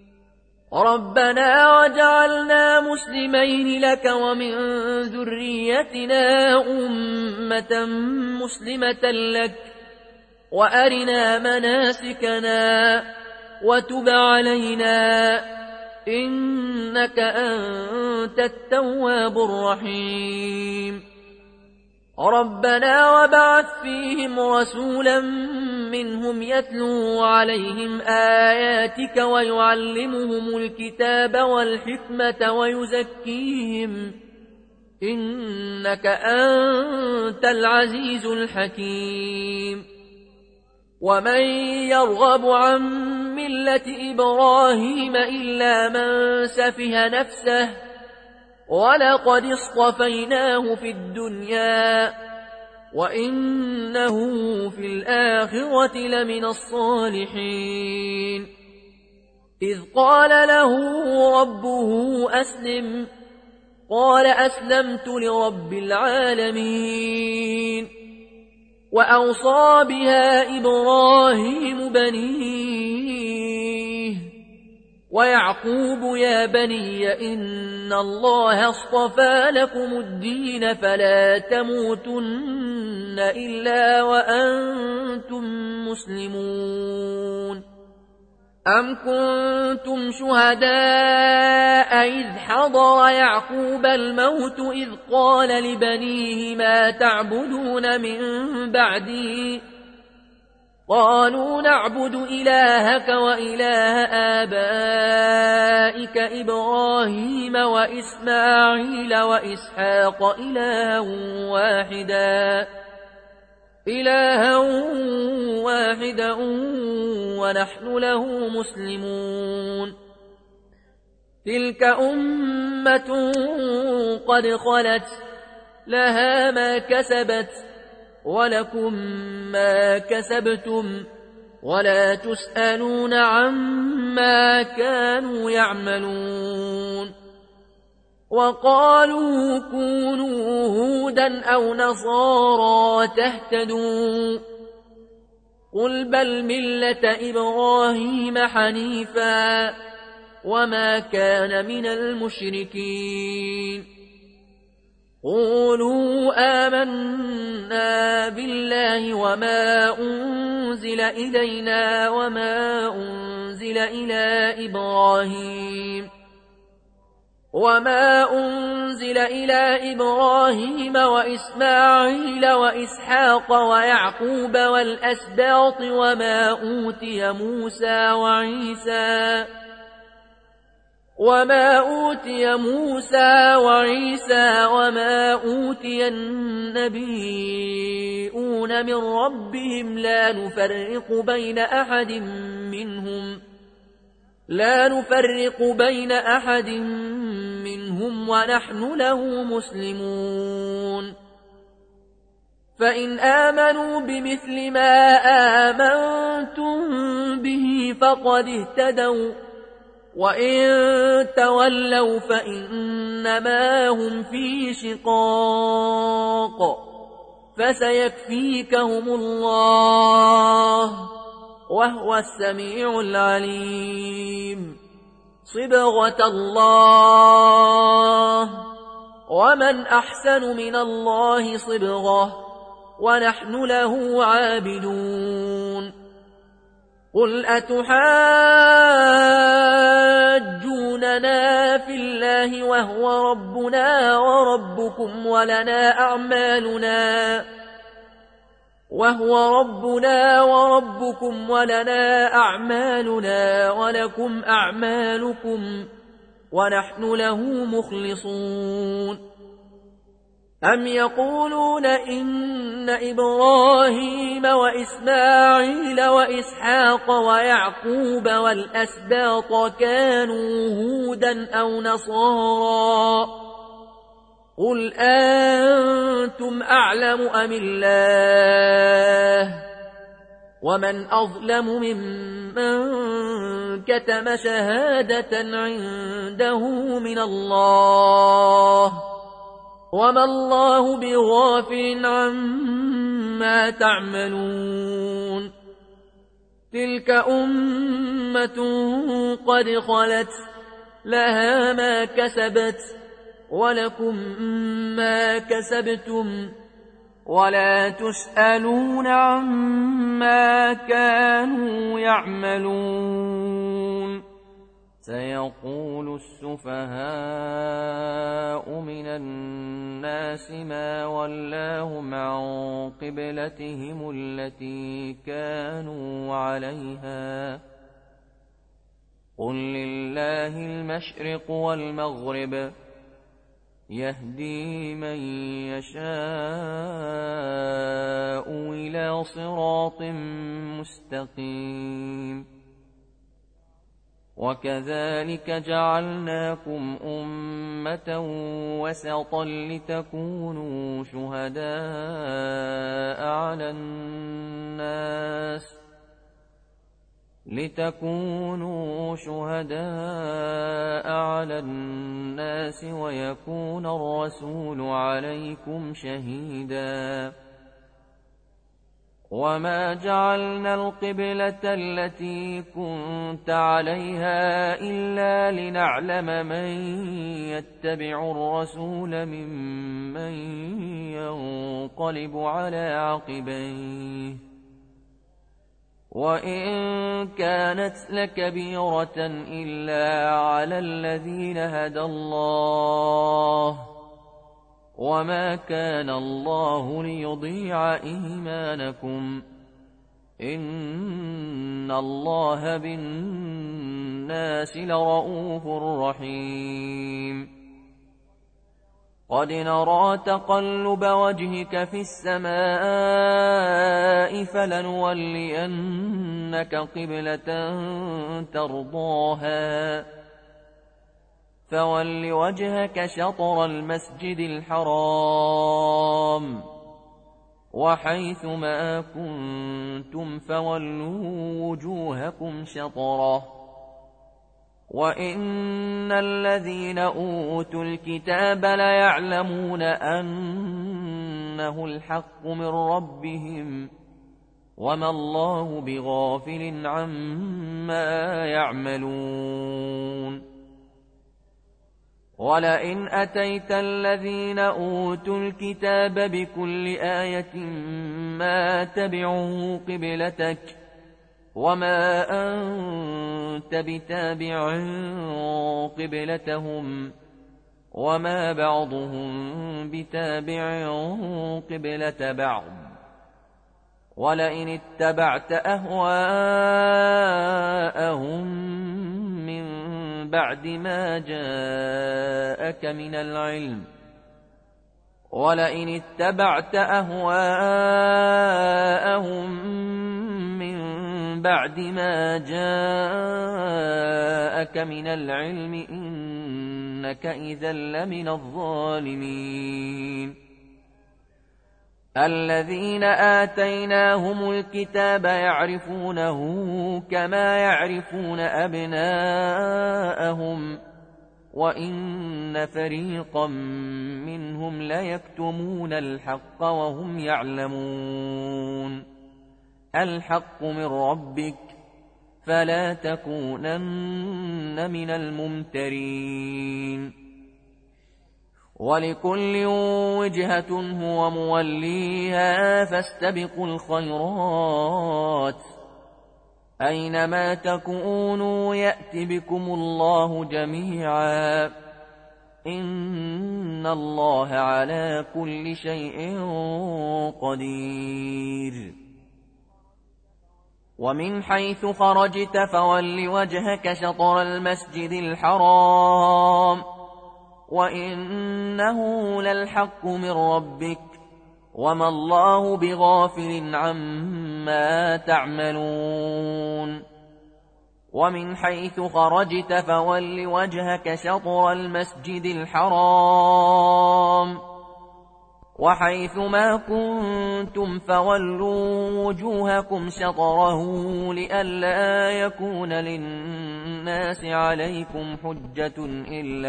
ربنا وجعلنا مسلمين لك ومن ذريتنا أمة مسلمة لك وأرنا مناسكنا وتب علينا إنك أنت التواب الرحيم. ربنا وابعث فيهم رسولا منهم يتلو عليهم آياتك ويعلمهم الكتاب والحكمة ويزكيهم إنك أنت العزيز الحكيم. ومن يرغب عن ملة إبراهيم إلا من سفه نفسه ولقد اصطفيناه في الدنيا وإنه في الآخرة لمن الصالحين. إذ قال له ربه أسلم قال أسلمت لرب العالمين. وأوصى بها إبراهيم بنيه ويعقوب يا بني إن الله اصطفى لكم الدين فلا تموتن إلا وأنتم مسلمون. أم كنتم شهداء إذ حضر يعقوب الموت إذ قال لبنيه ما تعبدون من بعدي قالوا نعبد إلهك وإله آبائك إبراهيم وإسماعيل وإسحاق إلها واحدا ونحن له مسلمون. تلك أمة قد خلت لها ما كسبت ولكم ما كسبتم ولا تسألون عما كانوا يعملون. وقالوا كونوا هودا أو نصارى تهتدوا قل بل ملة إبراهيم حنيفا وما كان من المشركين. قولوا آمنا بالله وما أنزل إلينا وما أنزل إلى إبراهيم وما أنزل إلى إبراهيم وإسماعيل وإسحاق ويعقوب والأسباط وما أوتي موسى وعيسى وما أوتي النبيون من ربهم لا نفرق بين أحد منهم ونحن له مسلمون فإن آمنوا بمثل ما آمنتم به فقد اهتدوا وإن تولوا فإنما هم في شقاق فسيكفيكهم الله وهو السميع العليم صبغة الله ومن أحسن من الله صبغة ونحن له عابدون قل أتحاجوننا في الله وهو ربنا وربكم ولنا أعمالنا ولكم أعمالكم ونحن له مخلصون أم يقولون إن إبراهيم وإسماعيل وإسحاق ويعقوب والأسباط كانوا هودا أو نصارى قل أنتم أعلم أم الله ومن أظلم ممن كتم شهادة عنده من الله وما الله بغافل عما تعملون تلك أمة قد خلت لها ما كسبت ولكم ما كسبتم ولا تسألون عما كانوا يعملون سيقول السفهاء من الناس ما ولاهم عن قبلتهم التي كانوا عليها قل لله المشرق والمغرب يهدي من يشاء إلى صراط مستقيم وكذلك جعلناكم أمة وسطا لتكونوا شهداء على الناس ويكون الرسول عليكم شهيدا وما جعلنا القبلة التي كنت عليها إلا لنعلم من يتبع الرسول ممن ينقلب على عقبيه وإن كانت لكبيرة إلا على الذين هدى الله وما كان الله ليضيع إيمانكم إن الله بالناس لرؤوف رحيم قد نرى تقلب وجهك في السماء فلنولينك قبلة ترضاها فول وجهك شطر المسجد الحرام وحيث ما كنتم فولوا وجوهكم شطره وإن الذين أوتوا الكتاب ليعلمون أنه الحق من ربهم وما الله بغافل عما يعملون ولئن أتيت الذين أوتوا الكتاب بكل آية ما تبعوا قبلتك وما أنت بتابع قبلتهم وما بعضهم بتابع قبلة بعض ولئن اتبعت أهواءهم من بعد ما جاءك من العلم إنك إذا لمن الظالمين الذين آتيناهم الكتاب يعرفونه كما يعرفون أبناءهم وإن فريقا منهم ليكتمون الحق وهم يعلمون الحق من ربك فلا تكونن من الممترين ولكل وجهة هو موليها فاستبقوا الخيرات أينما تكونوا يأت بكم الله جميعا إن الله على كل شيء قدير ومن حيث خرجت فول وجهك شطر المسجد الحرام وإنه للحق من ربك وما الله بغافل عما تعملون ومن حيث خرجت فول وجهك شطر المسجد الحرام وحيث ما كنتم فولوا وجوهكم شطره لئلا يكون للناس عليكم حجة إلا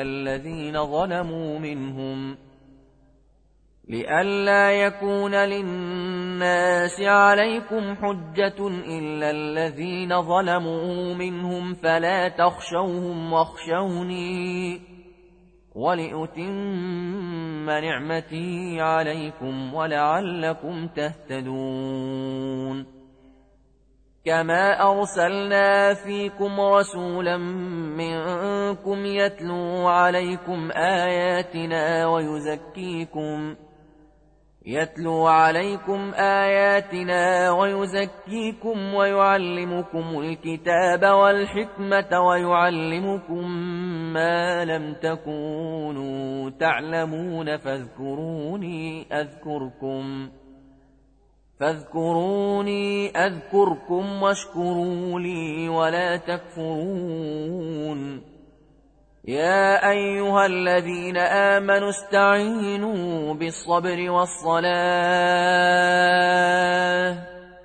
الذين ظلموا منهم فلا تخشوهم واخشوني ولأتم نعمتي عليكم ولعلكم تهتدون كما أرسلنا فيكم رسولا منكم يتلو عليكم آياتنا ويزكيكم ويعلمكم الكتاب والحكمة ويعلمكم ما لم تكونوا تعلمون فاذكروني أذكركم واشكروا لي ولا تكفرون يا أيها الذين آمنوا استعينوا بالصبر والصلاة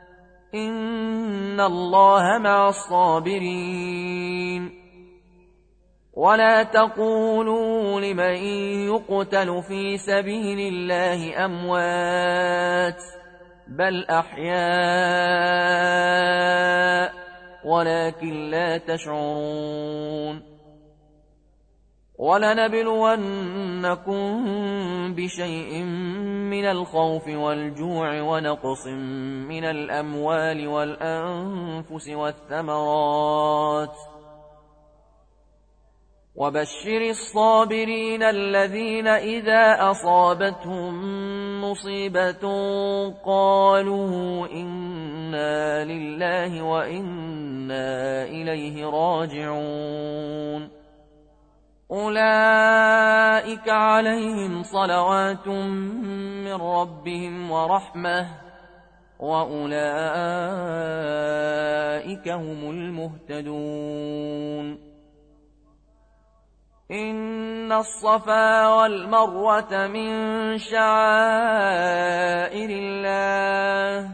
إن الله مع الصابرين ولا تقولوا لمن يقتل في سبيل الله أموات بل أحياء ولكن لا تشعرون ولنبلونكم بشيء من الخوف والجوع ونقص من الأموال والأنفس والثمرات وبشر الصابرين الذين إذا أصابتهم مصيبة قالوا إنا لله وإنا إليه راجعون أولئك عليهم صلوات من ربهم ورحمة وأولئك هم المهتدون إن الصفا والمروة من شعائر الله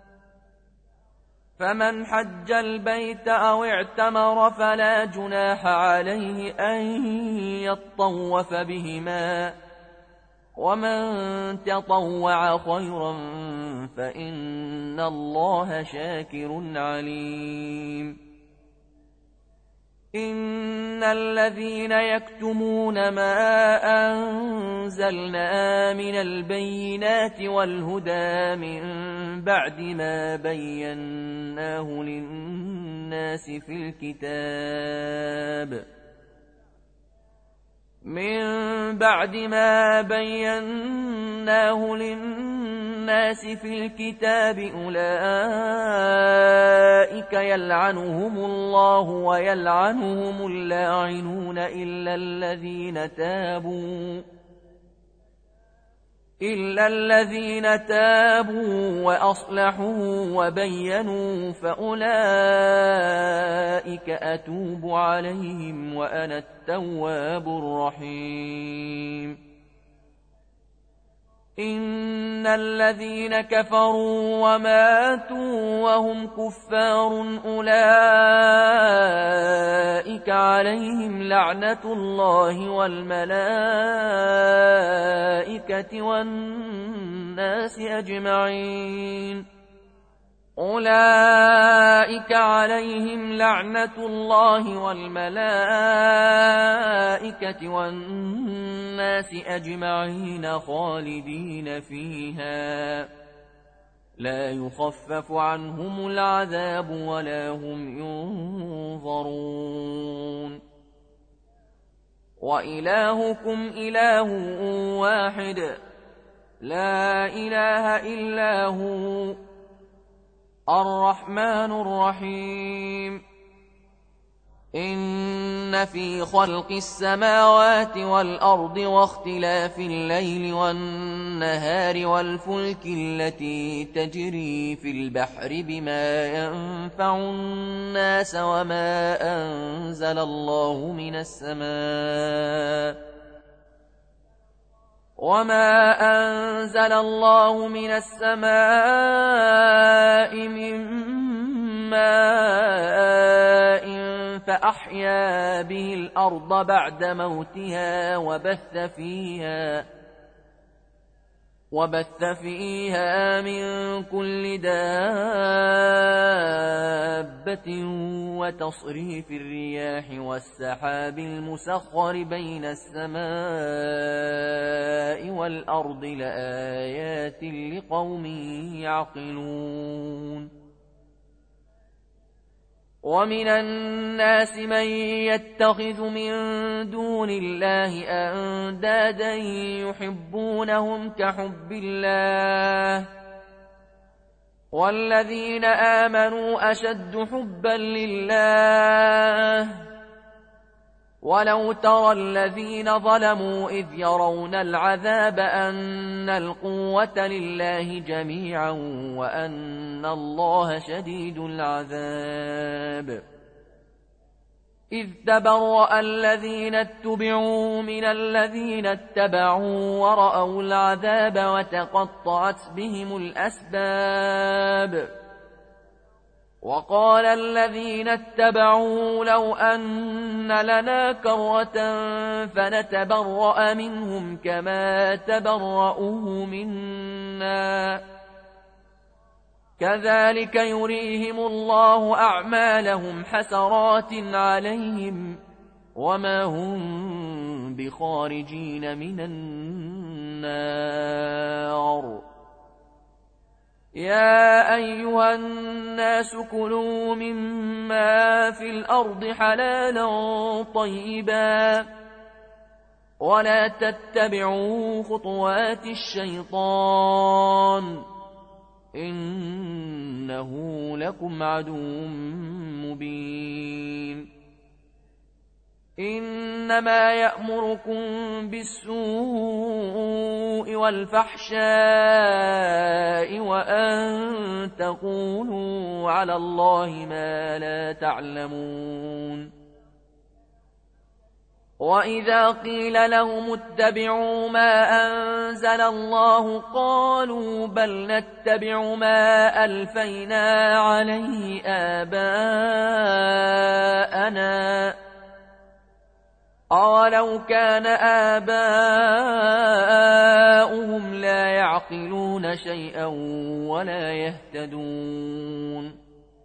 فمن حج البيت أو اعتمر فلا جناح عليه أن يطوف بهما ومن تطوع خيرا فإن الله شاكر عليم إن الذين يكتمون ما أنزلنا من البينات والهدى من بعد ما بيناه للناس في الكتاب من بعد ما بيناه للناس في الكتاب أولئك يلعنهم الله ويلعنهم اللاعنون إلا الذين تابوا وأصلحوا وبينوا فأولئك أتوب عليهم وأنا التواب الرحيم إن الذين كفروا وماتوا وهم كفار أولئك عليهم لعنة الله والملائكة والناس أجمعين أولئك عليهم لعنة الله والملائكة والناس أجمعين خالدين فيها لا يخفف عنهم العذاب ولا هم ينظرون وإلهكم إله واحد لا إله إلا هو الرحمن الرحيم إن في خلق السماوات والأرض واختلاف الليل والنهار والفلك التي تجري في البحر بما ينفع الناس وما أنزل الله من السماء من ماء فأحيا به الأرض بعد موتها وبث فيها من كل دابة وتصريف الرياح والسحاب المسخر بين السماء والأرض لآيات لقوم يعقلون ومن الناس من يتخذ من دون الله أندادا يحبونهم كحب الله والذين آمنوا أشد حبا لله ولو ترى الذين ظلموا إذ يرون العذاب أن القوة لله جميعا وأن الله شديد العذاب إذ تبرأ الذين اتبعوا من الذين اتبعوا ورأوا العذاب وتقطعت بهم الأسباب وقال الذين اتبعوا لو أن لنا كرة فنتبرأ منهم كما تبرؤوا منا كذلك يريهم الله أعمالهم حسرات عليهم وما هم بخارجين من النار يا أيها الناس كلوا مما في الأرض حلالا طيبا ولا تتبعوا خطوات الشيطان إنه لكم عدو مبين إنما يأمركم بالسوء والفحشاء وأن تقولوا على الله ما لا تعلمون وإذا قيل لهم اتبعوا ما أنزل الله قالوا بل نتبع ما ألفينا عليه آباءنا أولو كان آباؤهم لا يعقلون شيئا ولا يهتدون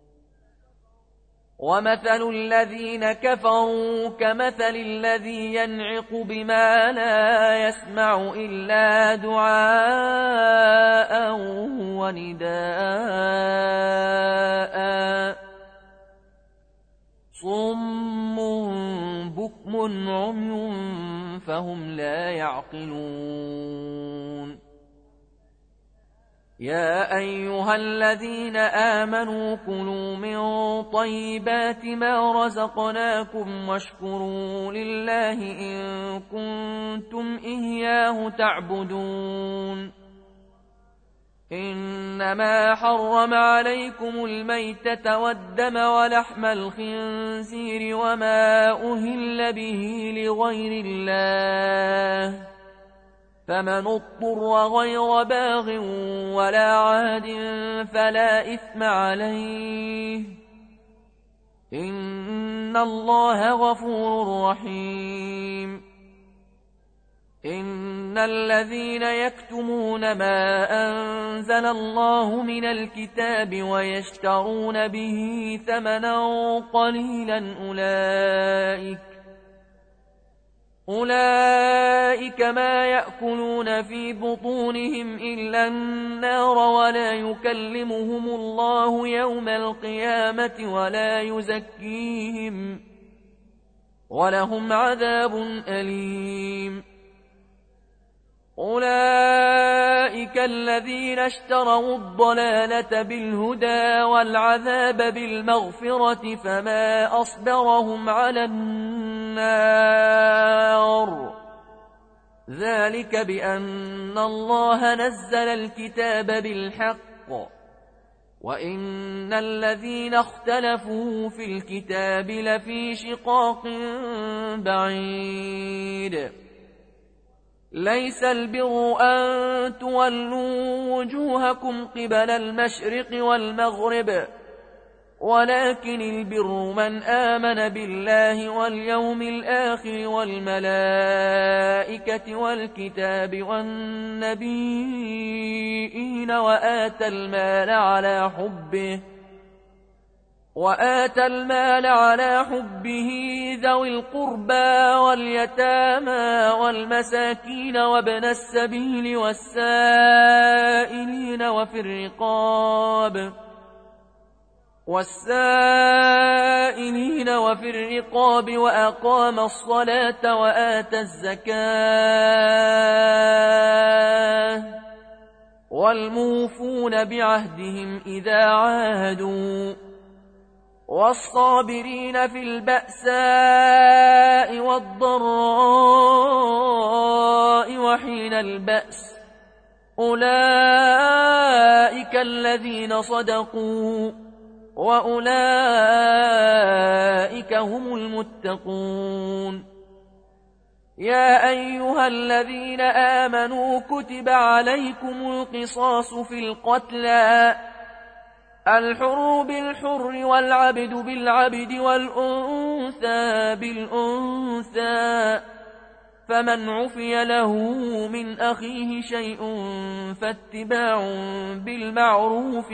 ومثل الذين كفروا كمثل الذي ينعق بما لا يسمع إلا دعاء ونداء صم بكم عمي فهم لا يعقلون. يا أيها الذين آمنوا كلوا من طيبات ما رزقناكم واشكروا لله إن كنتم إياه تعبدون. إنما حرم عليكم الميتة والدم ولحم الخنزير وما أهل به لغير الله، فمن اضطر غير باغ ولا عاد فلا إثم عليه، إن الله غفور رحيم. إن الذين يكتمون ما أنزل الله من الكتاب ويشترون به ثمنا قليلا أولئك ما يأكلون في بطونهم إلا النار ولا يكلمهم الله يوم القيامة ولا يزكيهم ولهم عذاب أليم. أولئك الذين اشتروا الضلالة بالهدى والعذاب بالمغفرة فما أصبرهم على النار، ذلك بأن الله نزل الكتاب بالحق وإن الذين اختلفوا في الكتاب لفي شقاق بعيد. ليس البر أن تولوا وجوهكم قبل المشرق والمغرب، ولكن البر من آمن بالله واليوم الآخر والملائكة والكتاب والنبيين وآتى المال على حبه ذوي القربى واليتامى والمساكين وابن السبيل والسائلين وفي الرقاب وأقام الصلاة وآتى الزكاة والموفون بعهدهم إذا عاهدوا والصابرين في البأساء والضراء وحين البأس، أولئك الذين صدقوا وأولئك هم المتقون. يا أيها الذين آمنوا كتب عليكم القصاص في القتلى، الحر بالحر والعبد بالعبد والأنثى بالأنثى، فمن عفي له من أخيه شيء فاتباع بالمعروف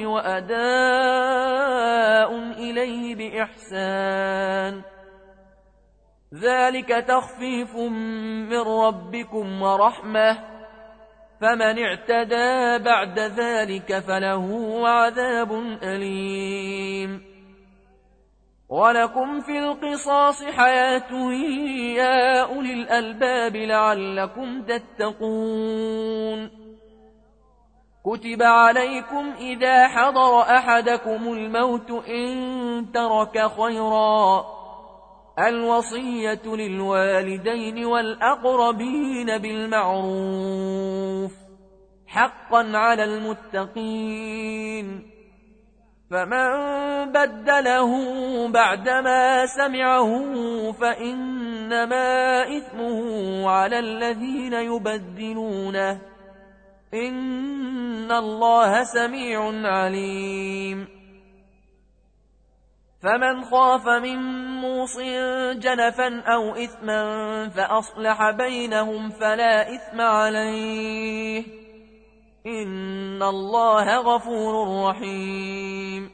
وأداء إليه بإحسان، ذلك تخفيف من ربكم ورحمة، فمن اعتدى بعد ذلك فله عذاب أليم. ولكم في القصاص حياة يا أولي الألباب لعلكم تتقون. كتب عليكم إذا حضر أحدكم الموت إن ترك خيرا الوصية للوالدين والأقربين بالمعروف حقا على المتقين، فمن بدله بعدما سمعه فإنما إثمه على الذين يبدلونه، إن الله سميع عليم. فمن خاف من موص جنفا أو إثما فأصلح بينهم فلا إثم عليه، إن الله غفور رحيم.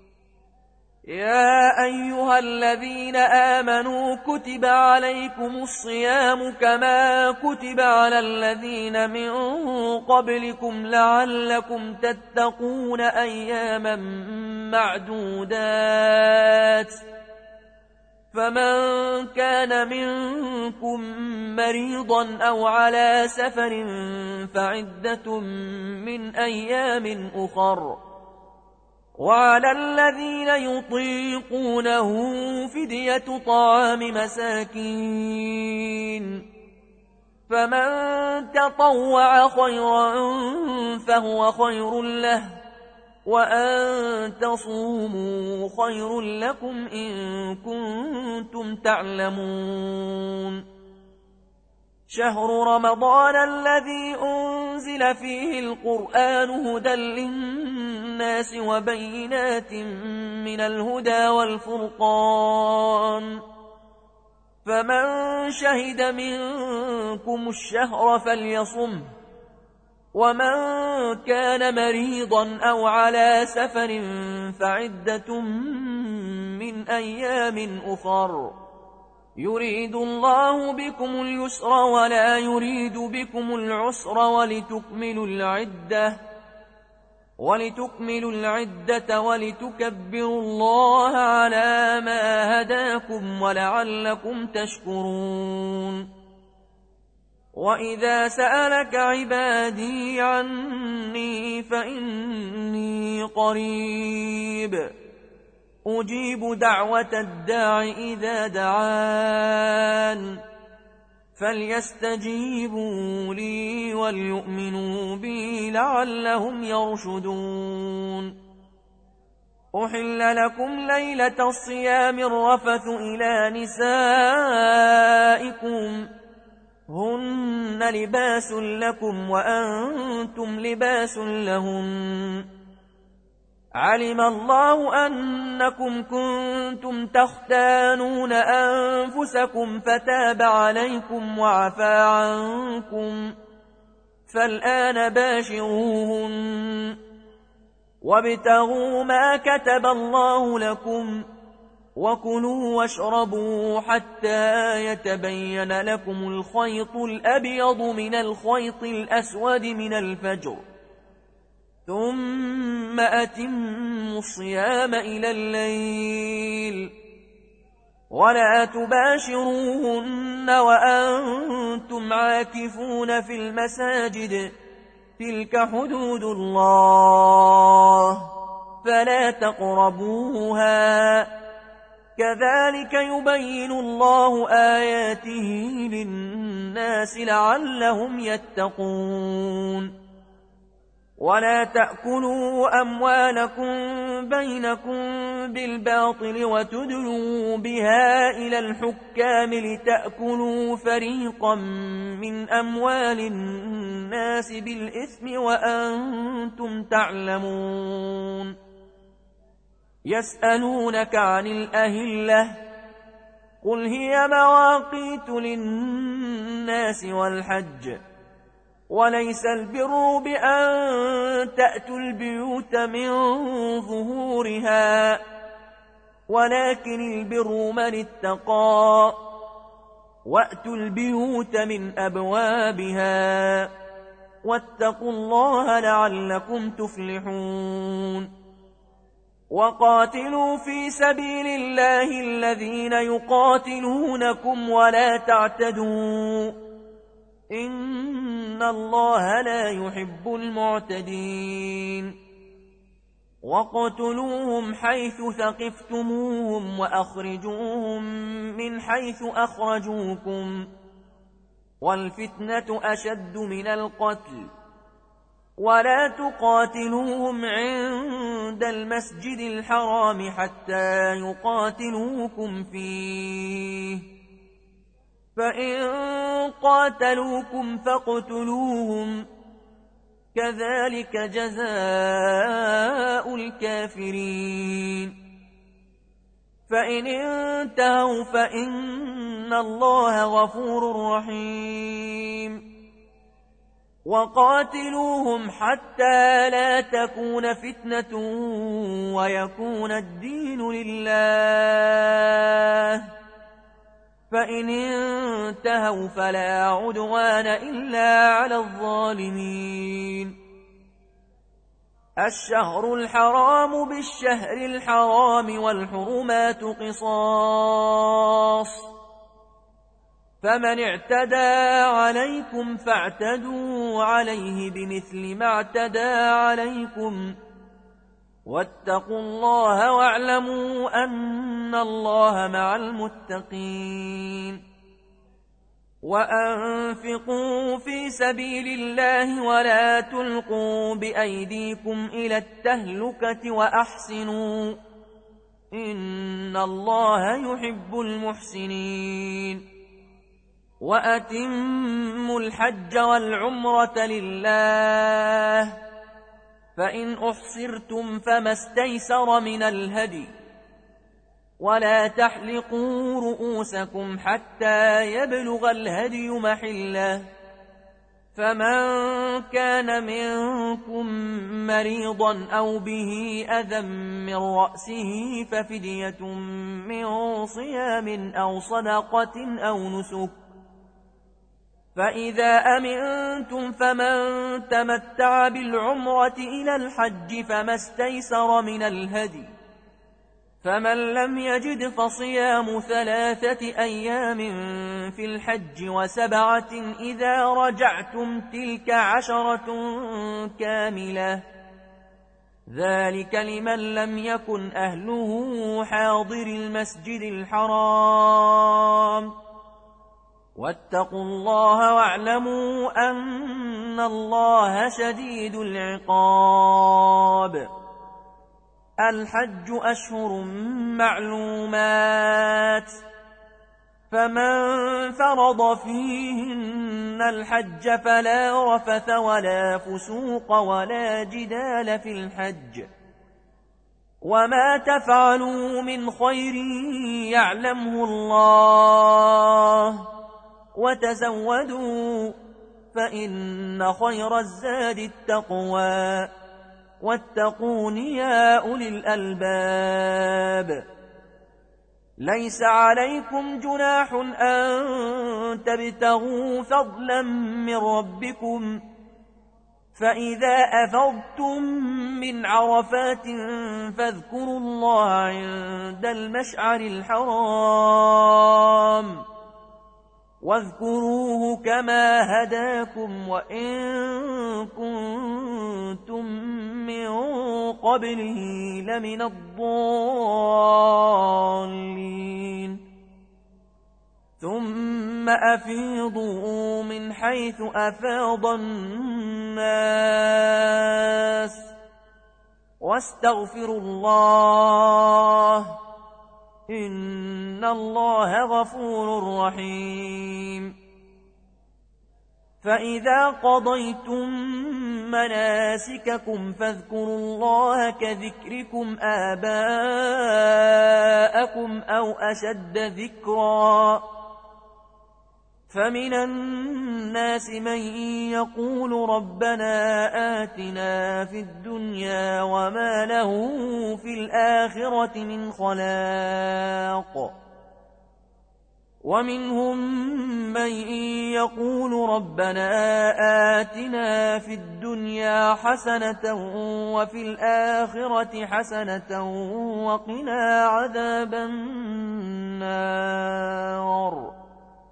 يا أيها الذين آمنوا كتب عليكم الصيام كما كتب على الذين من قبلكم لعلكم تتقون أياما معدودات، فمن كان منكم مريضا أو على سفر فعدة من أيام أخر، وعلى الذين يطيقونه فدية طعام مساكين، فمن تطوع خيرا فهو خير له، وأن تصوموا خير لكم إن كنتم تعلمون. شهر رمضان الذي أنزل فيه القرآن هدى للناس وبينات من الهدى والفرقان، فمن شهد منكم الشهر فليصمه، ومن كان مريضا أو على سفر فعدة من أيام أخر، يريد الله بكم اليسر ولا يريد بكم العسر ولتكملوا العدة ولتكبروا الله على ما هداكم ولعلكم تشكرون. وإذا سألك عبادي عني فإني قريب أجيب دعوة الداع إذا دعان، فليستجيبوا لي وليؤمنوا بي لعلهم يرشدون. أحل لكم ليلة الصيام الرفث إلى نسائكم هن لباس لكم وأنتم لباس لهن، علم الله أنكم كنتم تختانون أنفسكم فتاب عليكم وعفى عنكم، فالآن باشروهن وابتغوا ما كتب الله لكم وكلوا واشربوا حتى يتبين لكم الخيط الأبيض من الخيط الأسود من الفجر، ثم أتموا الصيام إلى الليل، ولا تباشروهن وأنتم عاكفون في المساجد، تلك حدود الله فلا تقربوها، كذلك يبين الله آياته للناس لعلهم يتقون. ولا تأكلوا أموالكم بينكم بالباطل وتدلوا بها إلى الحكام لتأكلوا فريقا من أموال الناس بالإثم وأنتم تعلمون. يسألونك عن الأهلة قل هي مواقيت للناس والحج، وليس البر بأن تأتوا البيوت من ظهورها، ولكن البر من اتقى، وأتوا البيوت من أبوابها، واتقوا الله لعلكم تفلحون. وقاتلوا في سبيل الله الذين يقاتلونكم ولا تعتدوا، إن الله لا يحب المعتدين. وقتلوهم حيث ثقفتموهم وأخرجوهم من حيث أخرجوكم، والفتنة أشد من القتل، ولا تقاتلوهم عند المسجد الحرام حتى يقاتلوكم فيه، فإن قاتلوكم فاقتلوهم، كذلك جزاء الكافرين. فإن انتهوا فإن الله غفور رحيم. وقاتلوهم حتى لا تكون فتنة ويكون الدين لله، فإن انتهوا فلا عدوان إلا على الظالمين. الشهر الحرام بالشهر الحرام والحرمات قصاص، فمن اعتدى عليكم فاعتدوا عليه بمثل ما اعتدى عليكم، واتقوا الله واعلموا أن الله مع المتقين. وأنفقوا في سبيل الله ولا تلقوا بأيديكم إلى التهلكة وأحسنوا إن الله يحب المحسنين. وأتموا الحج والعمرة لله، فإن أحصرتم فما استيسر من الهدي، ولا تحلقوا رؤوسكم حتى يبلغ الهدي محله، فمن كان منكم مريضا أو به أذى من رأسه ففدية من صيام أو صدقة أو نسك، فإذا أمنتم فمن تمتع بالعمرة إلى الحج فما استيسر من الهدي، فمن لم يجد فصيام 3 أيام في الحج و7 إذا رجعتم تلك 10 كاملة، ذلك لمن لم يكن أهله حاضر المسجد الحرام. واتقوا الله واعلموا أن الله شديد العقاب. الحج أشهر معلومات، فمن فرض فيهن الحج فلا رفث ولا فسوق ولا جدال في الحج، وما تفعلوا من خير يعلمه الله، وتزودوا فإن خير الزاد التقوى، واتقون يا أولي الألباب. ليس عليكم جناح أن تبتغوا فضلا من ربكم، فإذا أفضتم من عرفات فاذكروا الله عند المشعر الحرام، واذكروه كما هداكم وإن كنتم من قبله لمن الضالين. ثم أفيضوا من حيث أفاض الناس واستغفروا الله إن الله غفور رحيم. فإذا قضيتم مناسككم فاذكروا الله كذكركم آباءكم أو أشد ذكرا، فمن الناس من يقول ربنا آتنا في الدنيا وما له في الآخرة من خلاق، ومنهم من يقول ربنا آتنا في الدنيا حسنة وفي الآخرة حسنة وقنا عذاب النار.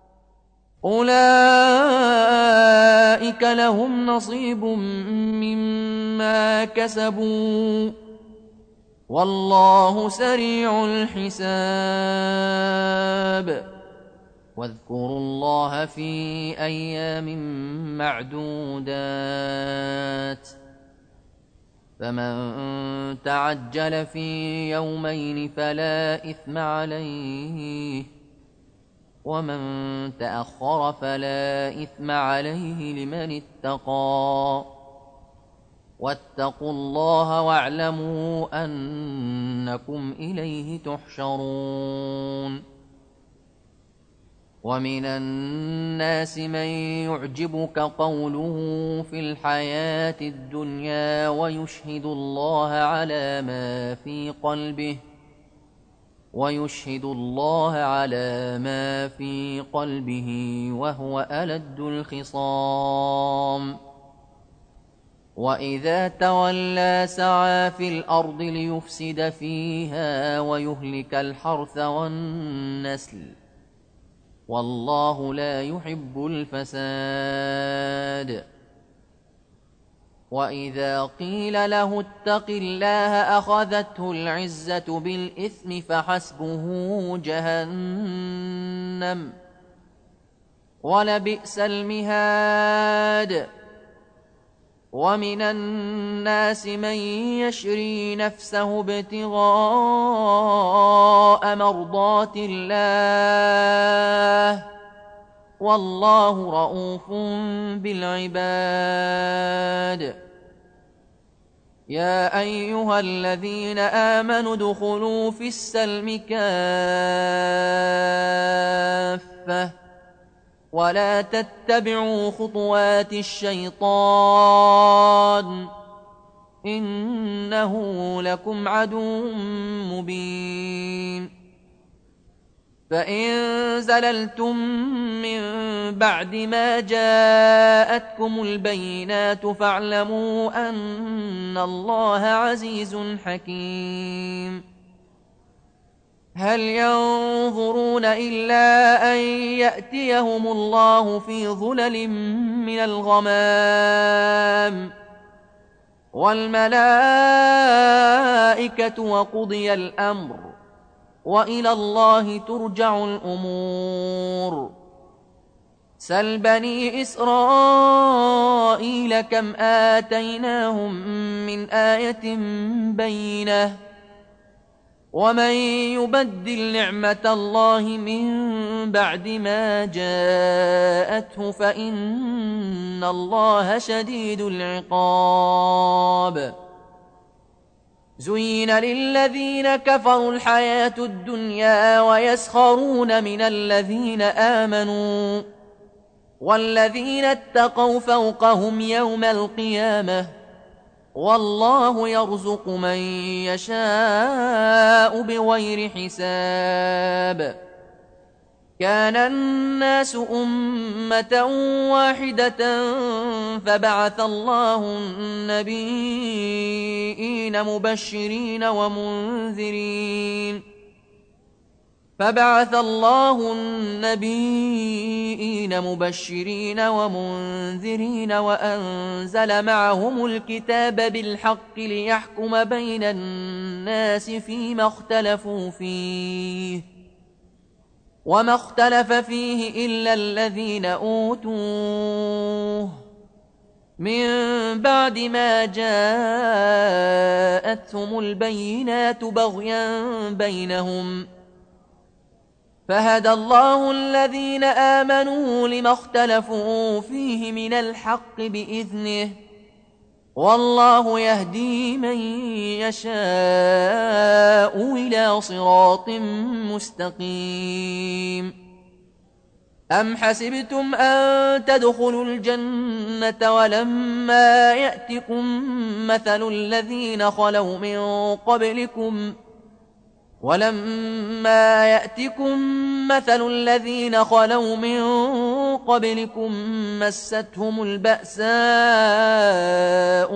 أولئك لهم نصيب مما كسبوا والله سريع الحساب. واذكروا الله في أيام معدودات، فمن تعجل في يومين فلا إثم عليه، ومن تأخر فلا إثم عليه لمن اتقى. واتقوا الله واعلموا أنكم إليه تحشرون. ومن الناس من يعجبك قوله في الحياة الدنيا ويشهد الله على ما في قلبه وهو ألد الخصام. وإذا تولى سعى في الأرض ليفسد فيها ويهلك الحرث والنسل والله لا يحب الفساد. وإذا قيل له اتق الله أخذته العزة بالإثم فحسبه جهنم ولبئس المهاد. ومن الناس من يشري نفسه ابتغاء مرضات الله والله رؤوف بالعباد. يا أيها الذين آمنوا ادخلوا في السلم كافة ولا تتبعوا خطوات الشيطان إنه لكم عدو مبين. فإن زللتم من بعد ما جاءتكم البينات فاعلموا أن الله عزيز حكيم. هل ينظرون إلا أن يأتيهم الله في ظلل من الغمام والملائكة وقضي الأمر وإلى الله ترجع الأمور. سل بني إسرائيل كم آتيناهم من آية بينة ومن يبدل نعمة الله من بعد ما جاءته فإن الله شديد العقاب. زين للذين كفروا الحياة الدنيا ويسخرون من الذين آمنوا والذين اتقوا فوقهم يوم القيامة والله يرزق من يشاء بغير حساب. كان الناس أمة واحدة فبعث الله النبيين مبشرين ومنذرين وأنزل معهم الكتاب بالحق ليحكم بين الناس فيما اختلفوا فيه وما اختلف فيه إلا الذين أوتوه من بعد ما جاءتهم البينات بغيا بينهم فهدى الله الذين آمنوا لما اختلفوا فيه من الحق بإذنه والله يهدي من يشاء إلى صراط مستقيم. أم حسبتم أن تدخلوا الجنة ولما يأتكم مثل الذين خلوا من قبلكم مستهم البأساء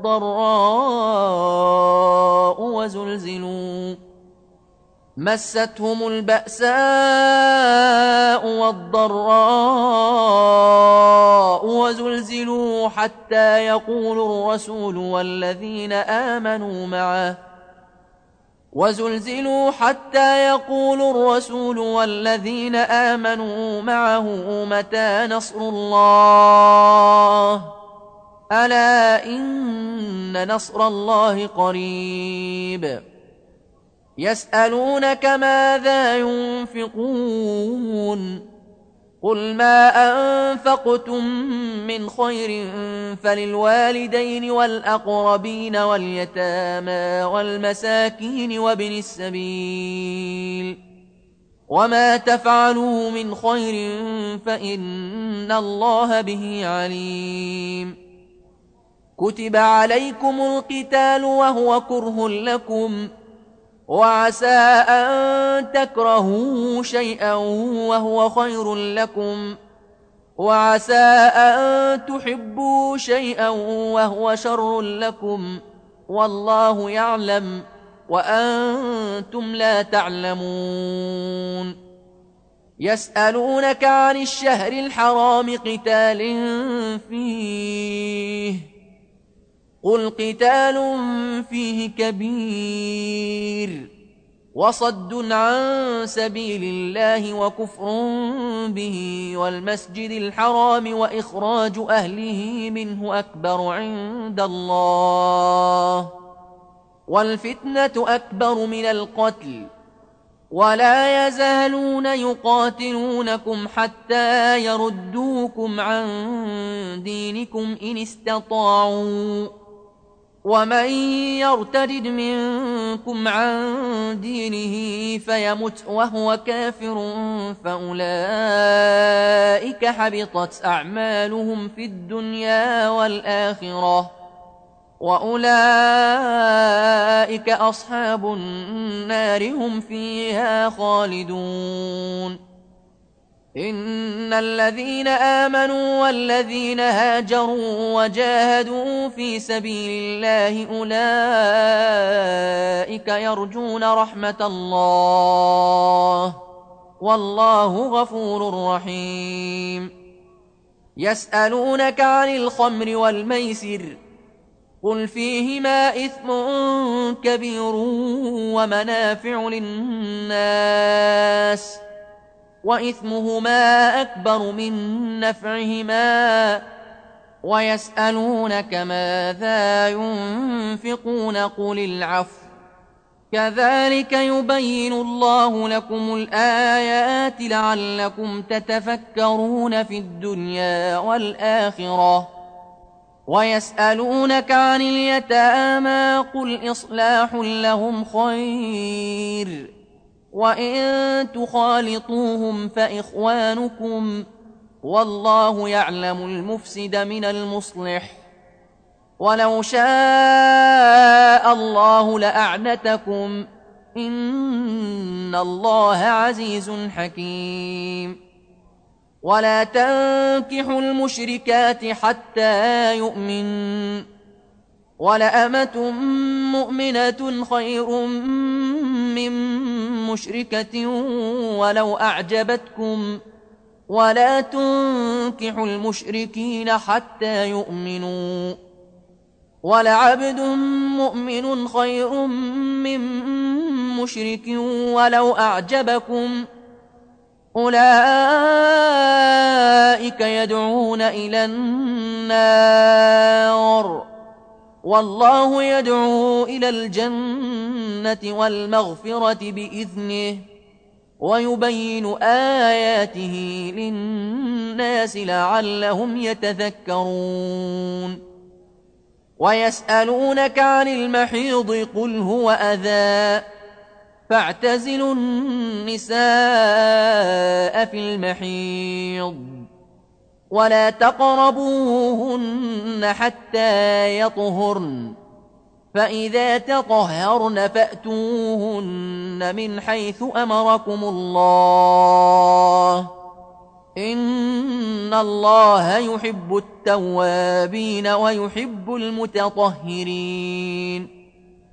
والضراء وزلزلوا حتى يقول الرسول والذين آمنوا معه متى نصر الله ألا إن نصر الله قريب. يسألونك ماذا ينفقون قل ما أنفقتم من خير فللوالدين والأقربين واليتامى والمساكين وابن السبيل وما تفعلوا من خير فإن الله به عليم. كتب عليكم القتال وهو كره لكم وعسى أن تكرهوا شيئا وهو خير لكم وعسى أن تحبوا شيئا وهو شر لكم والله يعلم وأنتم لا تعلمون. يسألونك عن الشهر الحرام قتال فيه قل قتال فيه كبير وصد عن سبيل الله وكفر به والمسجد الحرام وإخراج أهله منه أكبر عند الله والفتنة أكبر من القتل ولا يزالون يقاتلونكم حتى يردوكم عن دينكم إن استطاعوا ومن يرتد منكم عن دينه فيمت وهو كافر فأولئك حبطت أعمالهم في الدنيا والآخرة وأولئك أصحاب النار هم فيها خالدون. إن الذين آمنوا والذين هاجروا وجاهدوا في سبيل الله أولئك يرجون رحمة الله والله غفور رحيم. يسألونك عن الخمر والميسر قل فيهما إثم كبير ومنافع للناس وإثمهما أكبر من نفعهما ويسألونك ماذا ينفقون قل العفو كذلك يبين الله لكم الآيات لعلكم تتفكرون في الدنيا والآخرة. ويسألونك عن اليتامى قل إصلاح لهم خير وإن تخالطوهم فإخوانكم والله يعلم المفسد من المصلح ولو شاء الله لأعنتكم إن الله عزيز حكيم. ولا تنكحوا المشركات حتى يؤمنوا ولأمة مؤمنة خير من مشركة ولو أعجبتكم ولا تنكحوا المشركين حتى يؤمنوا ولعبد مؤمن خير من مشرك ولو أعجبكم أولئك يدعون إلى النار والله يدعو إلى الجنة والمغفرة بإذنه ويبين آياته للناس لعلهم يتذكرون. ويسألونك عن المحيض قل هو أذى فاعتزلوا النساء في المحيض ولا تقربوهن حتى يطهرن فإذا تطهرن فأتوهن من حيث أمركم الله إن الله يحب التوابين ويحب المتطهرين.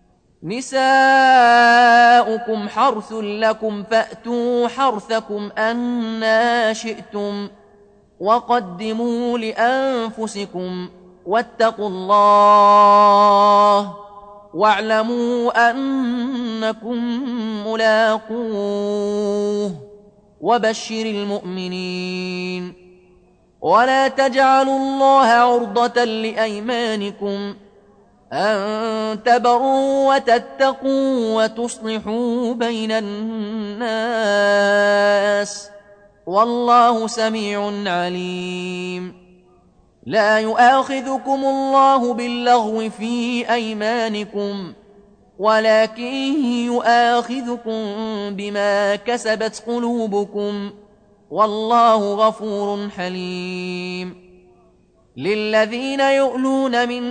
نساؤكم حرث لكم فأتوا حرثكم أنى شئتم وقدموا لأنفسكم واتقوا الله واعلموا أنكم ملاقوه وبشر المؤمنين. ولا تجعلوا الله عرضة لأيمانكم أن تبروا وتتقوا وتصلحوا بين الناس والله سميع عليم. لا يؤاخذكم الله باللغو في أيمانكم ولكن يؤاخذكم بما كسبت قلوبكم والله غفور حليم. للذين يؤلون من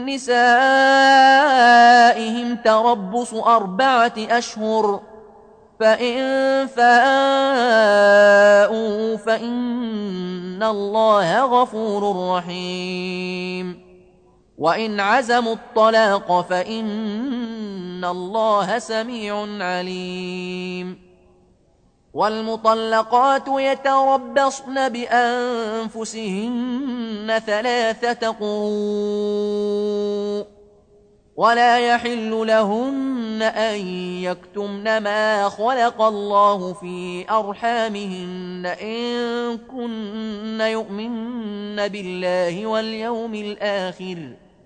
نسائهم تربص 4 أشهر فإن فاءوا فإن إن الله غفور رحيم وإن عزموا الطلاق فإن الله سميع عليم والمطلقات يتربصن بأنفسهن 3 قروء ولا يحل لهن أن يكتمن ما خلق الله في أرحامهن إن كن يؤمن بالله واليوم الآخر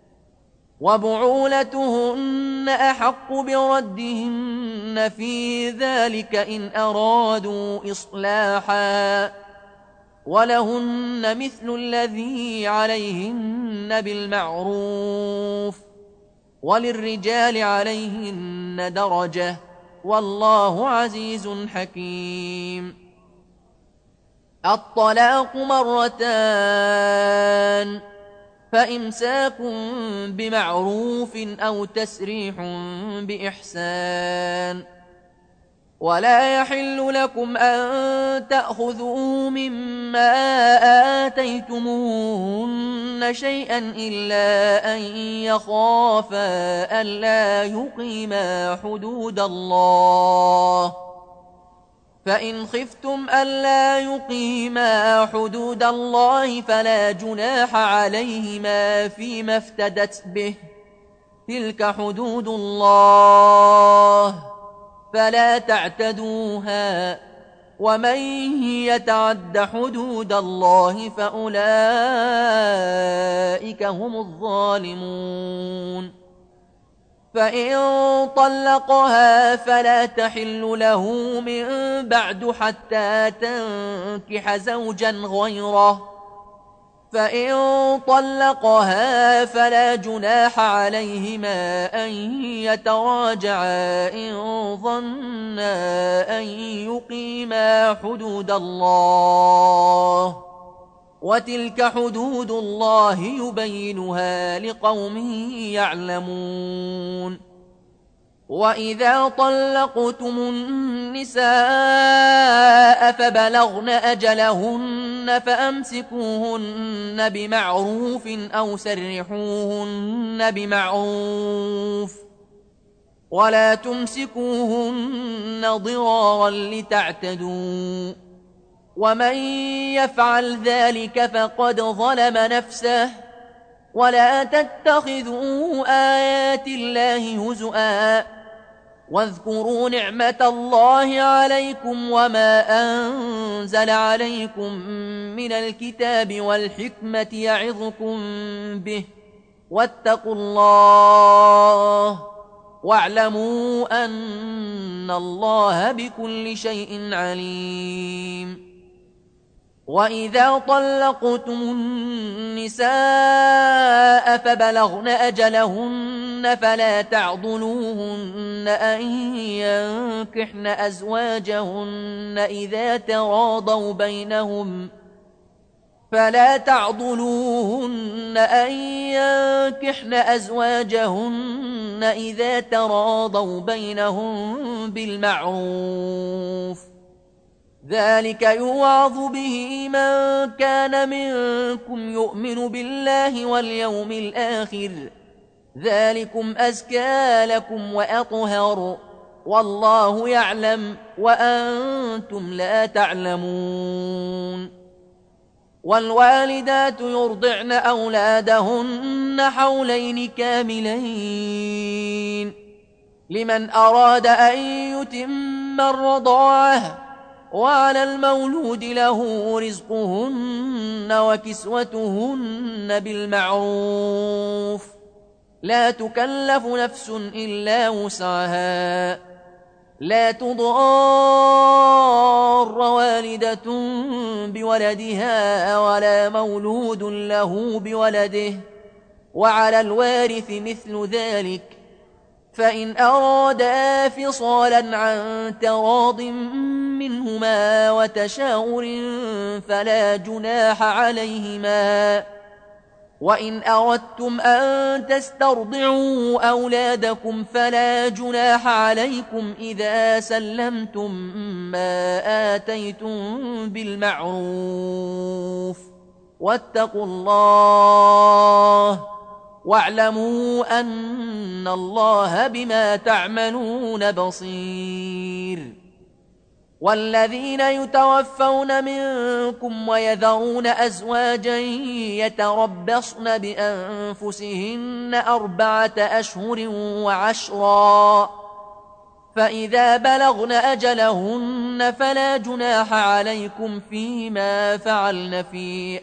وبعولتهن أحق بردهن في ذلك إن أرادوا إصلاحا ولهن مثل الذي عليهن بالمعروف وللرجال عليهن درجة والله عزيز حكيم الطلاق 2 فإمساك بمعروف أو تسريح بإحسان ولا يحل لكم أن تأخذوا مما آتيتموهن شيئا إلا أن يخافا ألا يقيما حدود الله فإن خفتم ألا يقيما حدود الله فلا جناح عليهما فيما افتدت به تلك حدود الله فلا تعتدوها ومن يتعد حدود الله فأولئك هم الظالمون فإن طلقها فلا تحل له من بعد حتى تنكح زوجا غيره فإن طلقها فلا جناح عليهما أن يتراجعا إن ظنا أن يقيما حدود الله وتلك حدود الله يبينها لقوم يعلمون وإذا طلقتم النساء فبلغن أجلهن فأمسكوهن بمعروف أو سرحوهن بمعروف ولا تمسكوهن ضرارا لتعتدوا ومن يفعل ذلك فقد ظلم نفسه ولا تتخذوا آيات الله هزؤا واذكروا نعمة الله عليكم وما أنزل عليكم من الكتاب والحكمة يعظكم به واتقوا الله واعلموا أن الله بكل شيء عليم وإذا طلقتم النساء فبلغن أجلهن فلا تعضلوهن أن ينكحن أزواجهن إذا تراضوا بينهم بالمعروف ذلك يوعظ به من كان منكم يؤمن بالله واليوم الآخر ذلكم أزكى لكم وأطهر والله يعلم وأنتم لا تعلمون والوالدات يرضعن أولادهن حولين كاملين لمن أراد أن يتم الرضاعة وعلى المولود له رزقهن وكسوتهن بالمعروف لا تكلف نفس إلا وسعها لا تضار والدة بولدها ولا مولود له بولده وعلى الوارث مثل ذلك فإن أرادا فصالا عن تراض منهما وتشاور فلا جناح عليهما وإن أردتم أن تسترضعوا أولادكم فلا جناح عليكم إذا سلمتم ما آتيتم بالمعروف واتقوا الله واعلموا أن الله بما تعملون بصير. والذين يتوفون منكم ويذرون أزواجا يتربصن بأنفسهن 4 أشهر وعشرا فإذا بلغن أجلهن فلا جناح عليكم فيما فعلن في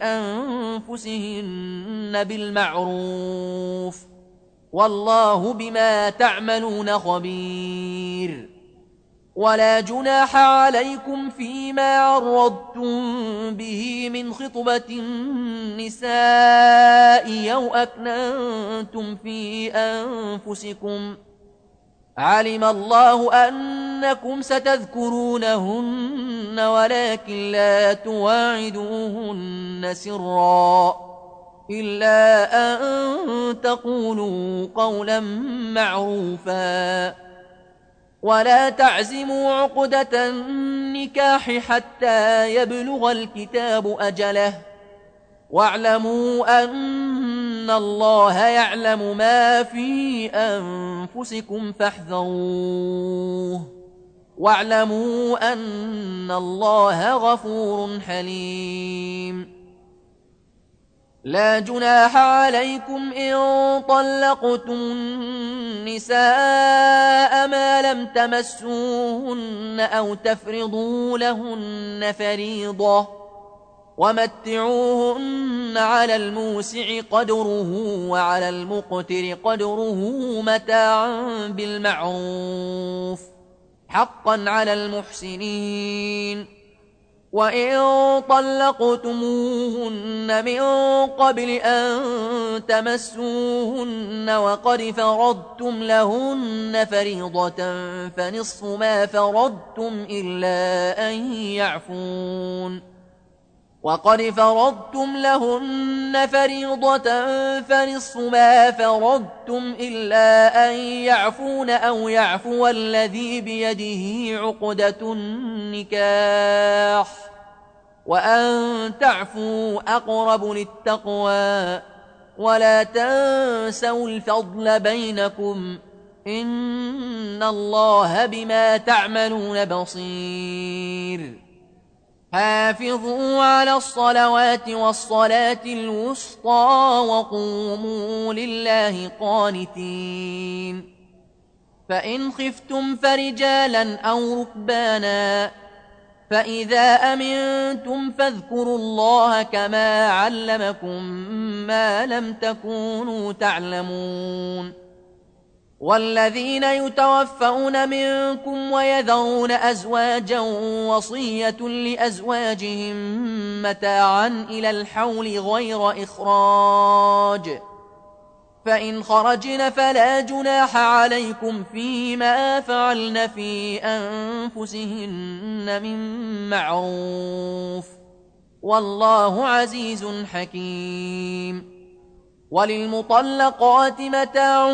أنفسهن بالمعروف والله بما تعملون خبير. ولا جناح عليكم فيما عرضتم به من خطبة النساء أو أكننتم في أنفسكم علم الله أنكم ستذكرونهن ولكن لا تواعدوهن سرا إلا أن تقولوا قولا معروفا ولا تعزموا عقدة النكاح حتى يبلغ الكتاب أجله واعلموا أن الله يعلم ما في أنفسكم فاحذروه واعلموا أن الله غفور حليم. لا جناح عليكم إن طلقتم النساء ما لم تمسوهن أو تفرضوا لهن فريضة ومتعوهن على الموسع قدره وعلى المقتر قدره متاعا بالمعروف حقا على المحسنين. وإن طلقتموهن من قبل أن تمسوهن وقد فرضتم لهن فريضة فنصف ما فرضتم إلا أن يعفون وقد فرضتم لهن فريضة فنصف ما فرضتم إلا أن يعفون أو يعفو الذي بيده عقدة النكاح وأن تعفوا أقرب للتقوى ولا تنسوا الفضل بينكم إن الله بما تعملون بصير. حافظوا على الصلوات والصلاة الوسطى وقوموا لله قانتين. فإن خفتم فرجالا أو ركبانا فإذا أمنتم فاذكروا الله كما علمكم ما لم تكونوا تعلمون. والذين يتوفون منكم ويذرون أزواجا وصية لأزواجهم متاعا إلى الحول غير إخراج فإن خرجن فلا جناح عليكم فيما فعلن في أنفسهن من معروف والله عزيز حكيم. وللمطلقات متاع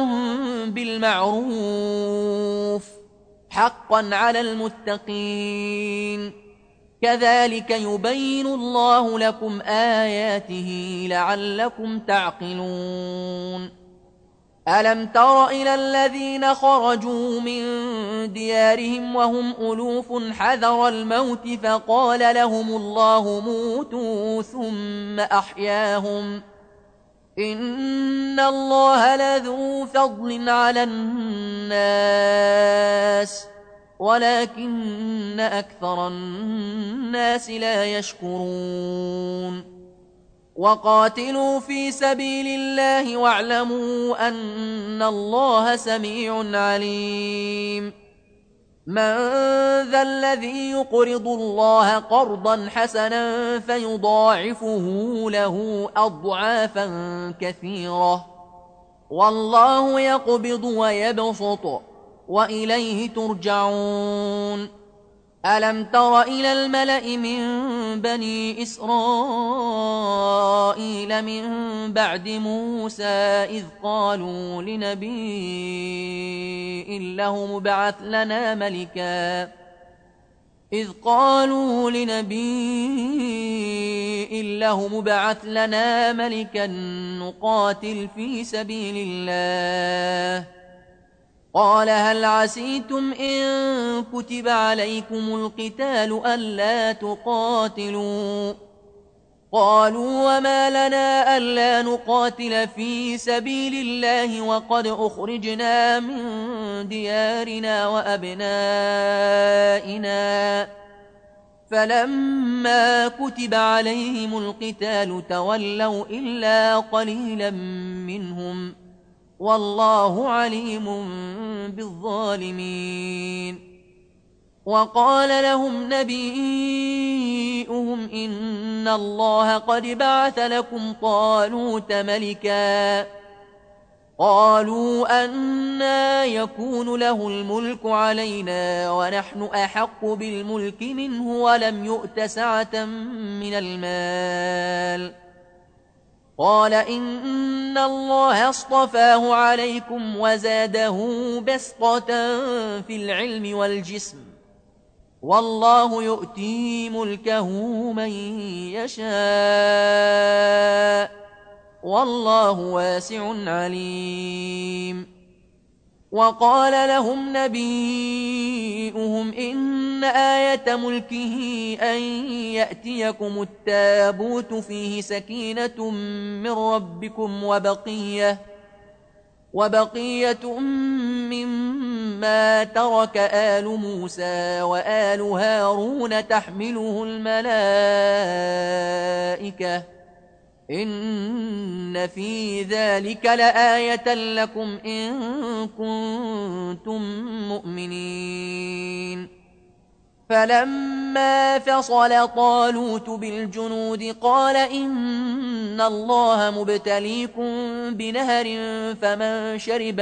بالمعروف حقا على المتقين كذلك يبين الله لكم آياته لعلكم تعقلون. ألم تر إلى الذين خرجوا من ديارهم وهم ألوف حذر الموت فقال لهم الله موتوا ثم أحياهم إن الله لذو فضل على الناس ولكن أكثر الناس لا يشكرون. وقاتلوا في سبيل الله واعلموا أن الله سميع عليم. من ذا الذي يقرض الله قرضا حسنا فيضاعفه له أضعافا كثيرة والله يقبض ويبسط وإليه ترجعون. ألم تر إلى الملأ من بني إسرائيل من بعد موسى إذ قالوا لنبي له مبعث لنا ملكا نقاتل في سبيل الله قال هل عسيتم إن كتب عليكم القتال ألا تقاتلوا قالوا وما لنا ألا نقاتل في سبيل الله وقد أخرجنا من ديارنا وأبنائنا فلما كتب عليهم القتال تولوا إلا قليلا منهم والله عليم بالظالمين وقال لهم نبيئهم إن الله قد بعث لكم طالوت ملكا قالوا أنى يكون له الملك علينا ونحن أحق بالملك منه ولم يؤت سعة من المال قال إن الله اصطفاه عليكم وزاده بسطة في العلم والجسم والله يؤتي ملكه من يشاء والله واسع عليم وقال لهم نبيئهم إن آية ملكه أن يأتيكم التابوت فيه سكينة من ربكم وبقية مما ترك آل موسى وآل هارون تحمله الملائكة إن في ذلك لآية لكم إن كنتم مؤمنين فلما فصل طالوت بالجنود قال إن الله مبتليكم بنهر فمن شرب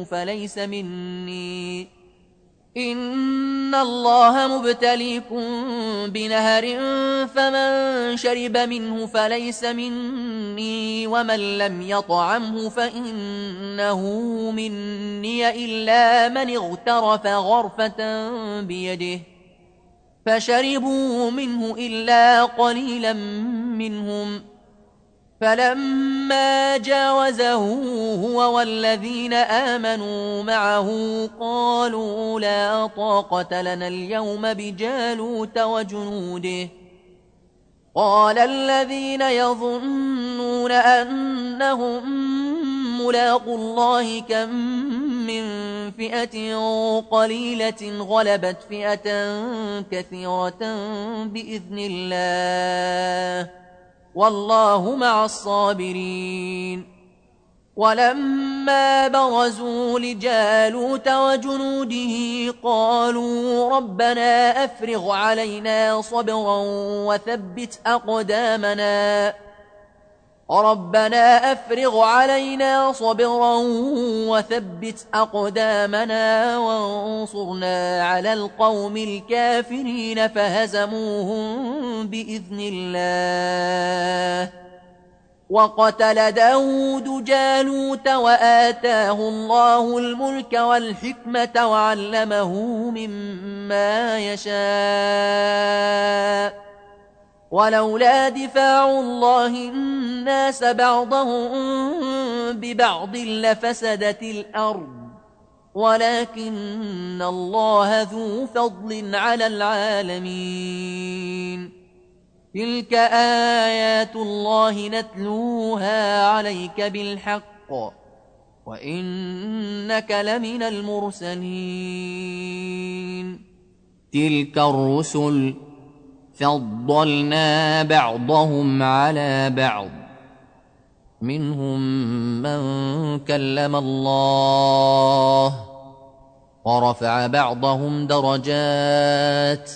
منه فليس مني ومن لم يطعمه فإنه مني إلا من اغترف غرفة بيده فشربوا منه إلا قليلا منهم فلما جاوزه هو والذين آمنوا معه قالوا لا طاقة لنا اليوم بجالوت وجنوده قال الذين يظنون أنهم ملاقوا الله كم من فئة قليلة غلبت فئة كثيرة بإذن الله والله مع الصابرين ولما برزوا لجالوت وجنوده قالوا ربنا أفرغ علينا صبرا وثبت أقدامنا وانصرنا على القوم الكافرين فهزموهم بإذن الله وقتل داود جالوت وآتاه الله الملك والحكمة وعلمه مما يشاء ولولا دفاع الله الناس بعضهم ببعض لفسدت الأرض ولكن الله ذو فضل على العالمين تلك آيات الله نتلوها عليك بالحق وإنك لمن المرسلين تلك الرسل فضلنا بعضهم على بعض منهم من كلم الله ورفع بعضهم درجات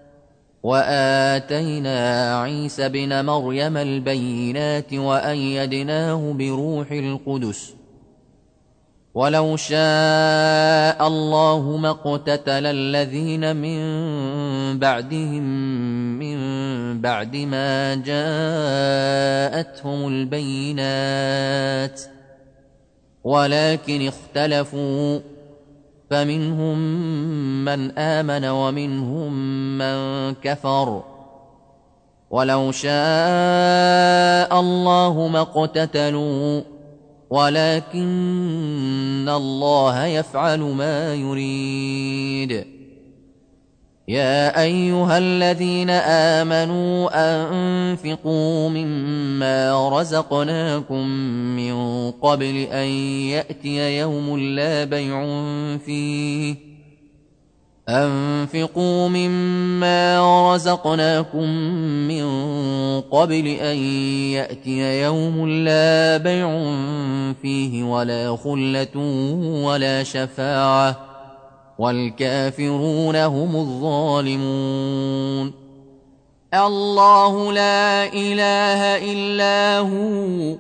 وآتينا عيسى بن مريم البينات وأيدناه بروح القدس ولو شاء الله ما اقتتل الذين من بعدهم من بعد ما جاءتهم البينات ولكن اختلفوا فمنهم من آمن ومنهم من كفر ولو شاء الله ما اقتتلوا ولكن الله يفعل ما يريد يا أيها الذين آمنوا أنفقوا مما رزقناكم من قبل أن يأتي يوم لا بيع فيه أنفقوا مما رزقناكم من قبل أن يأتي يوم لا بيع فيه ولا خلة ولا شفاعة والكافرون هم الظالمون الله لا إله إلا هو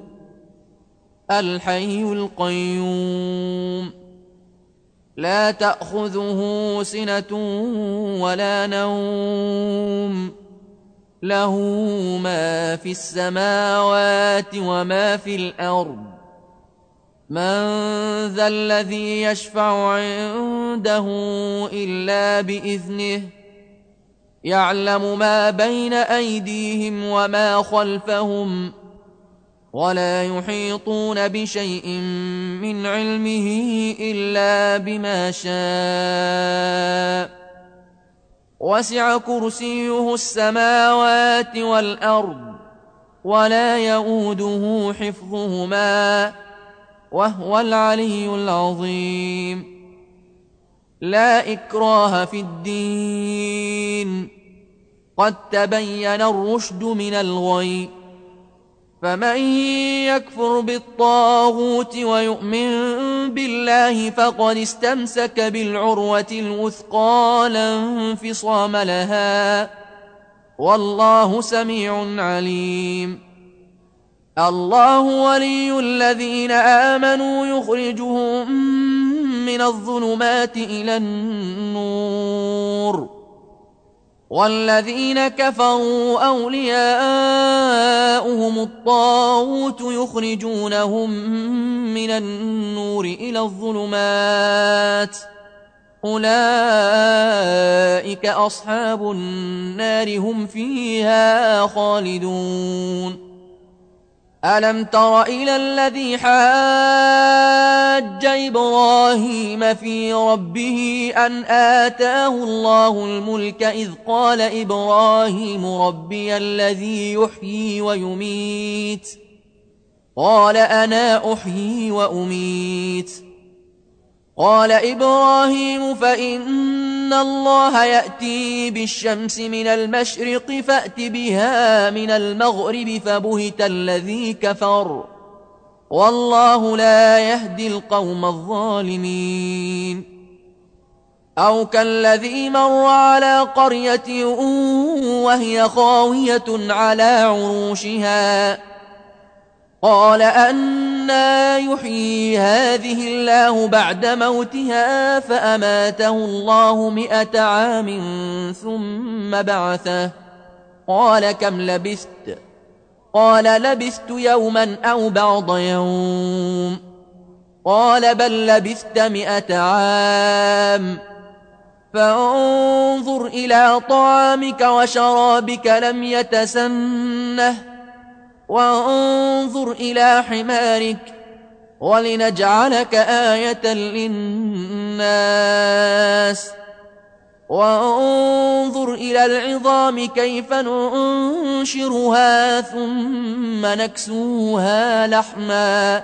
الحي القيوم لا تأخذه سنة ولا نوم له ما في السماوات وما في الأرض من ذا الذي يشفع عنده إلا بإذنه يعلم ما بين أيديهم وما خلفهم ولا يحيطون بشيء من علمه إلا بما شاء وسع كرسيه السماوات والأرض ولا يؤوده حفظهما وهو العلي العظيم لا إكراه في الدين قد تبين الرشد من الغي فمن يكفر بالطاغوت ويؤمن بالله فقد استمسك بالعروة الوثقى لا انفصام لها والله سميع عليم الله ولي الذين آمنوا يخرجهم من الظلمات إلى النور والذين كفروا أولياؤهم الطاغوت يخرجونهم من النور إلى الظلمات أولئك أصحاب النار هم فيها خالدون ألم تر إلى الذي حاج إبراهيم في ربه أن آتاه الله الملك إذ قال إبراهيم ربي الذي يحيي ويميت قال أنا أحيي وأميت قال إبراهيم فإن الله يأتي بالشمس من المشرق فأت بها من المغرب فبهت الذي كفر والله لا يهدي القوم الظالمين أو كالذي مر على قرية وهي خاوية على عروشها قال أنى يحيي هذه الله بعد موتها فأماته الله 100 عام ثم بعثه قال كم لبثت قال لبثت يوما أو بعض يوم قال بل لبثت 100 عام فانظر إلى طعامك وشرابك لم يتسنه وانظر إلى حمارك ولنجعلك آية للناس وانظر إلى العظام كيف ننشرها ثم نكسوها لحما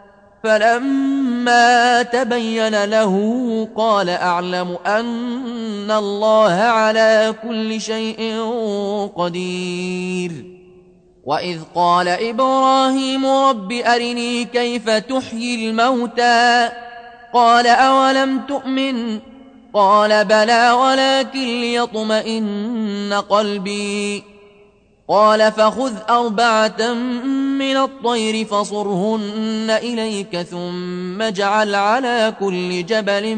فلما تبين له قال أعلم أن الله على كل شيء قدير وإذ قال إبراهيم رب أرني كيف تحيي الموتى قال أولم تؤمن قال بلى ولكن ليطمئن قلبي قال فخذ 4 من الطير فصرهن إليك ثم اجعل على كل جبل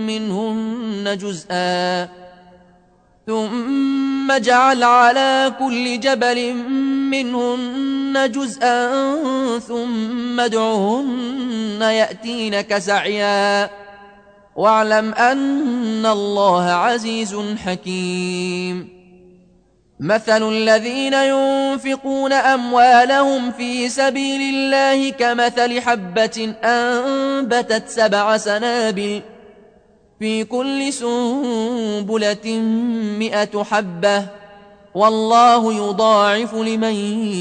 منهن جزءا ثم ادعهن يأتينك سعيا واعلم أن الله عزيز حكيم مثل الذين ينفقون أموالهم في سبيل الله كمثل حبة أنبتت 7 سنابل في كل سنبلة 100 حبة والله يضاعف لمن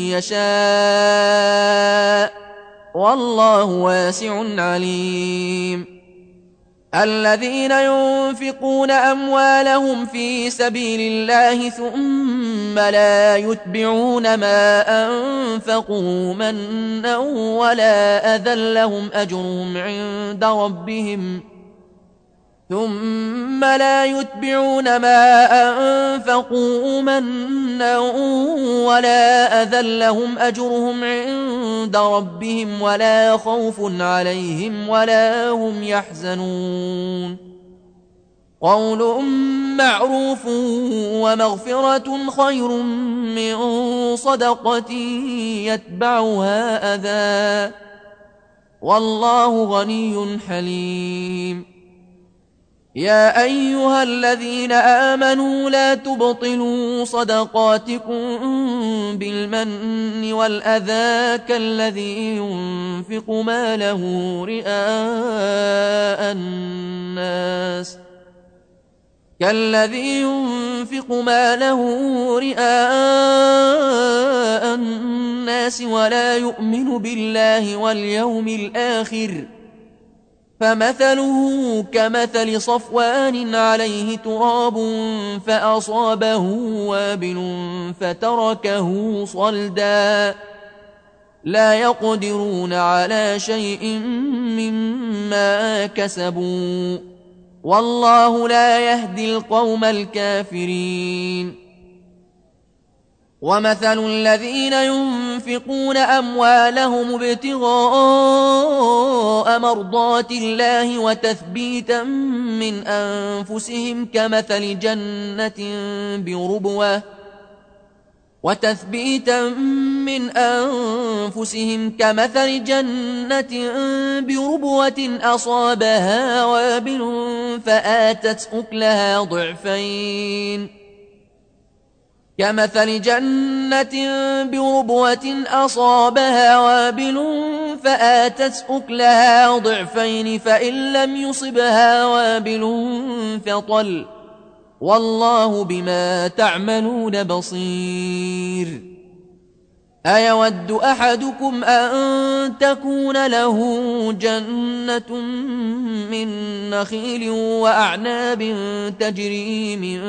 يشاء والله واسع عليم الذين ينفقون أموالهم في سبيل الله ثم لا يتبعون ما أنفقوا منا ولا أذى لهم أجرهم عند ربهم ولا خوف عليهم ولا هم يحزنون قول معروف ومغفرة خير من صدقة يتبعها أذى والله غني حليم يا أيها الذين آمنوا لا تبطلوا صدقاتكم بالمن والأذى كالذي ينفق ماله رئاء الناس ولا يؤمن بالله واليوم الآخر فمثله كمثل صفوان عليه تراب فأصابه وابل فتركه صلدا لا يقدرون على شيء مما كسبوا والله لا يهدي القوم الكافرين ومثل الذين ينفقون أموالهم ابتغاء مرضات الله وتثبيتا من أنفسهم كمثل جنة بربوة أصابها وابل فآتت أكلها ضعفين فإن لم يصبها وابل فطل والله بما تعملون بصير أيود أحدكم أن تكون له جنة من نخيل وأعناب تجري من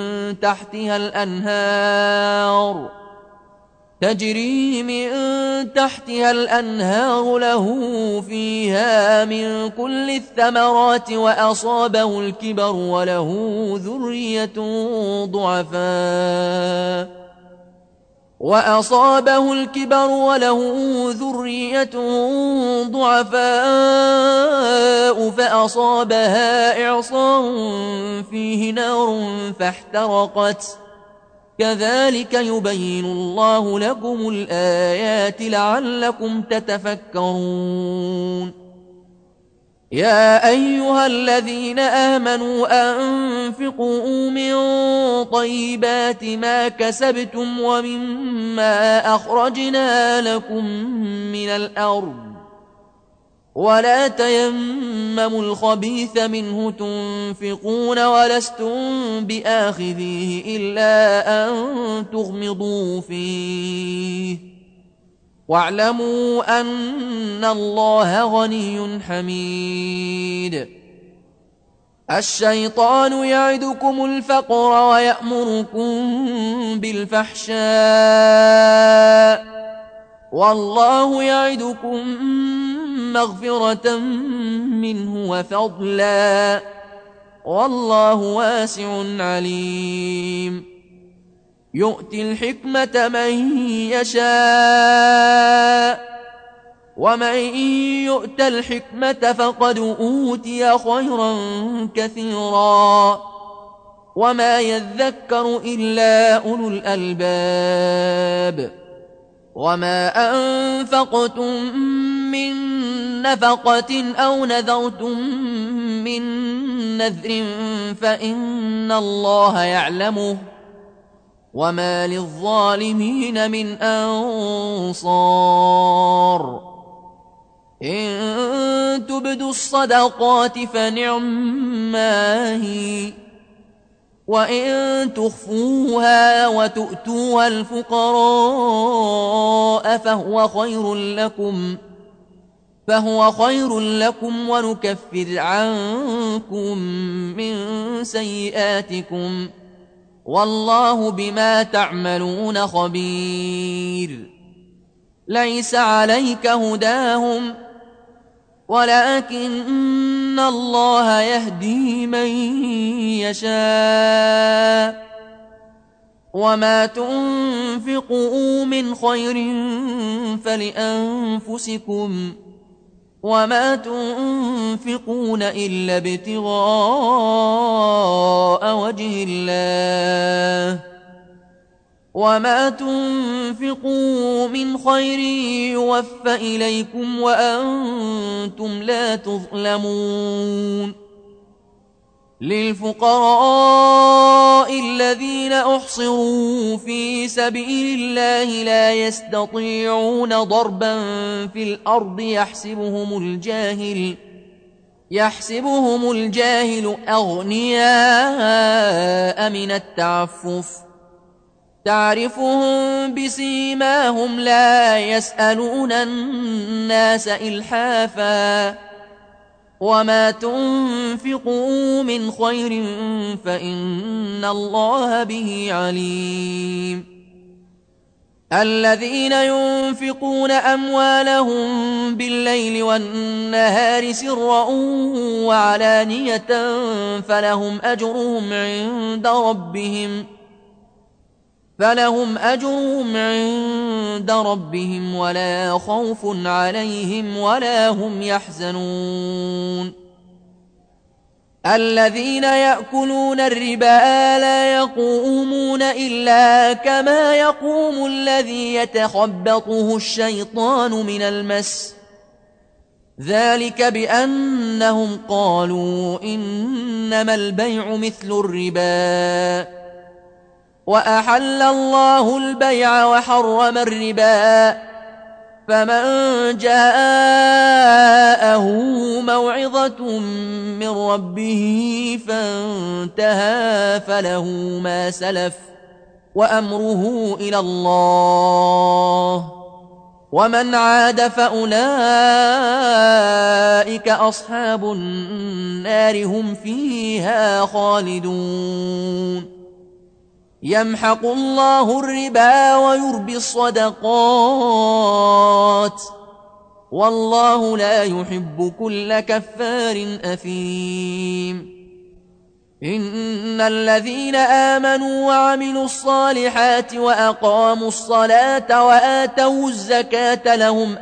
تحتها الأنهار له فيها من كل الثمرات وأصابه الكبر وله ذرية ضعفاء فأصابها إعصار فيه نار فاحترقت كذلك يبين الله لكم الآيات لعلكم تتفكرون يا أيها الذين آمنوا أنفقوا من طيبات ما كسبتم ومما أخرجنا لكم من الأرض ولا تيمموا الخبيث منه تنفقون ولستم بآخذيه إلا أن تغمضوا فيه واعلموا أن الله غني حميد الشيطان يعدكم الفقر ويأمركم بالفحشاء والله يعدكم مغفرة منه وفضلا والله واسع عليم يؤتي الحكمة من يشاء ومن يؤت الحكمة فقد أوتي خيرا كثيرا وما يذكر إلا أولو الألباب وما أنفقتم من نفقة أو نذرتم من نذر فإن الله يعلمه وما للظالمين من أنصار إن تبدوا الصدقات فنعما هي وإن تخفوها وتؤتوها الفقراء فهو خير لكم ونكفر عنكم من سيئاتكم والله بما تعملون خبير ليس عليك هداهم ولكن الله يهدي من يشاء وما تنفقوا من خير فلأنفسكم وما تنفقون إلا ابتغاء وجه الله وما تنفقوا من خير يوفى إليكم وأنتم لا تظلمون للفقراء الذين أحصروا في سبيل الله لا يستطيعون ضربا في الأرض يحسبهم الجاهل أغنياء من التعفف تعرفهم بسيماهم لا يسألون الناس إلحافا وما تنفقوا من خير فإن الله به عليم الذين ينفقون أموالهم بالليل والنهار سرا وعلانية فلهم أجرهم عند ربهم ولا خوف عليهم ولا هم يحزنون الذين يأكلون الربا لا يقومون إلا كما يقوم الذي يتخبطه الشيطان من المس ذلك بأنهم قالوا إنما البيع مثل الربا وأحل الله البيع وحرم الربا فمن جاءه موعظة من ربه فانتهى فله ما سلف وأمره إلى الله ومن عاد فأولئك أصحاب النار هم فيها خالدون يمحق الله الربا ويربي الصدقات والله لا يحب كل كفار أثيم إن الذين آمنوا وعملوا الصالحات وأقاموا الصلاة وآتوا الزكاة لهم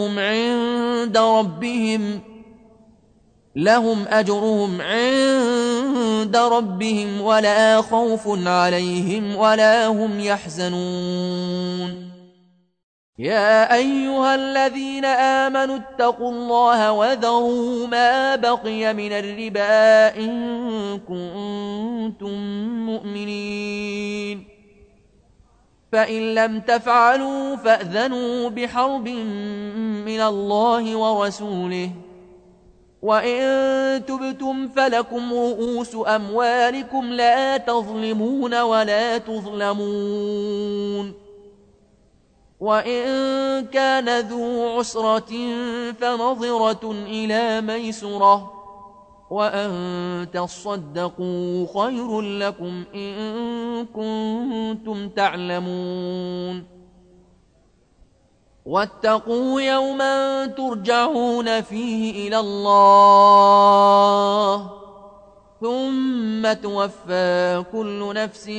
أجرهم عند ربهم ولا خوف عليهم ولا هم يحزنون يا أيها الذين آمنوا اتقوا الله وذروا ما بقي من الربا إن كنتم مؤمنين فإن لم تفعلوا فأذنوا بحرب من الله ورسوله وإن تبتم فلكم رؤوس أموالكم لا تظلمون ولا تظلمون وإن كان ذو عسرة فنظرة إلى ميسرة وأن تصدقوا خير لكم إن كنتم تعلمون واتقوا يوما ترجعون فيه إلى الله ثم توفى كل نفس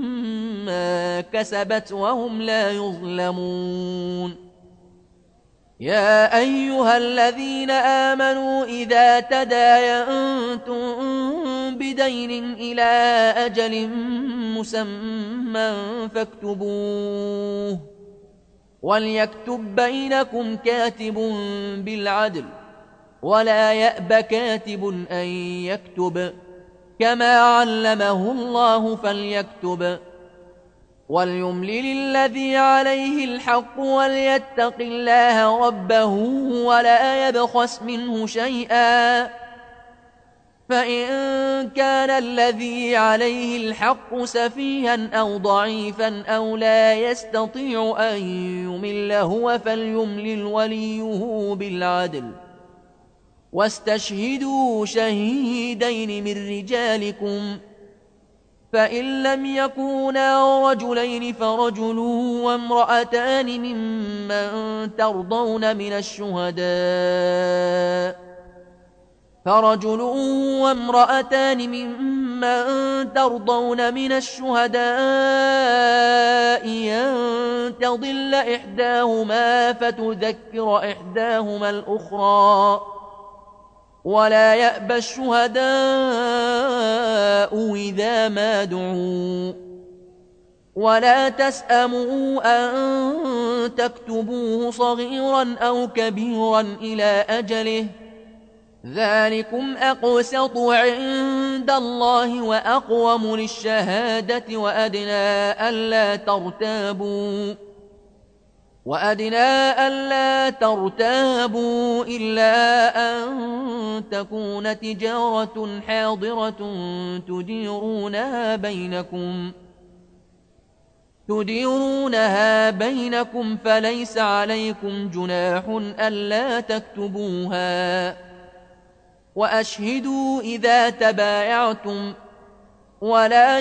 ما كسبت وهم لا يظلمون يا أيها الذين آمنوا إذا تداينتم بدين إلى أجل مسمى فاكتبوه وليكتب بينكم كاتب بالعدل ولا يأب كاتب أن يكتب كما علمه الله فليكتب وليملل الذي عليه الحق وليتق الله ربه ولا يبخس منه شيئا فإن كان الذي عليه الحق سفيها أو ضعيفا أو لا يستطيع أن يمل هو فليملل وليه بالعدل واستشهدوا شهيدين من رجالكم فإن لم يكونا رجلين فرجل وامرأتان ممن ترضون من الشهداء أن تضل إحداهما فتذكر إحداهما الأخرى ولا يأبى الشهداء إذا ما دعوا ولا تسأموا أن تكتبوه صغيرا أو كبيرا إلى أجله ذلكم أقسط عند الله وأقوم للشهادة وأدنى ألا ترتابوا إلا أن تكون تجارة حاضرة تديرونها بينكم فليس عليكم جناح ألا تكتبوها وأشهدوا إذا تبايعتم ولا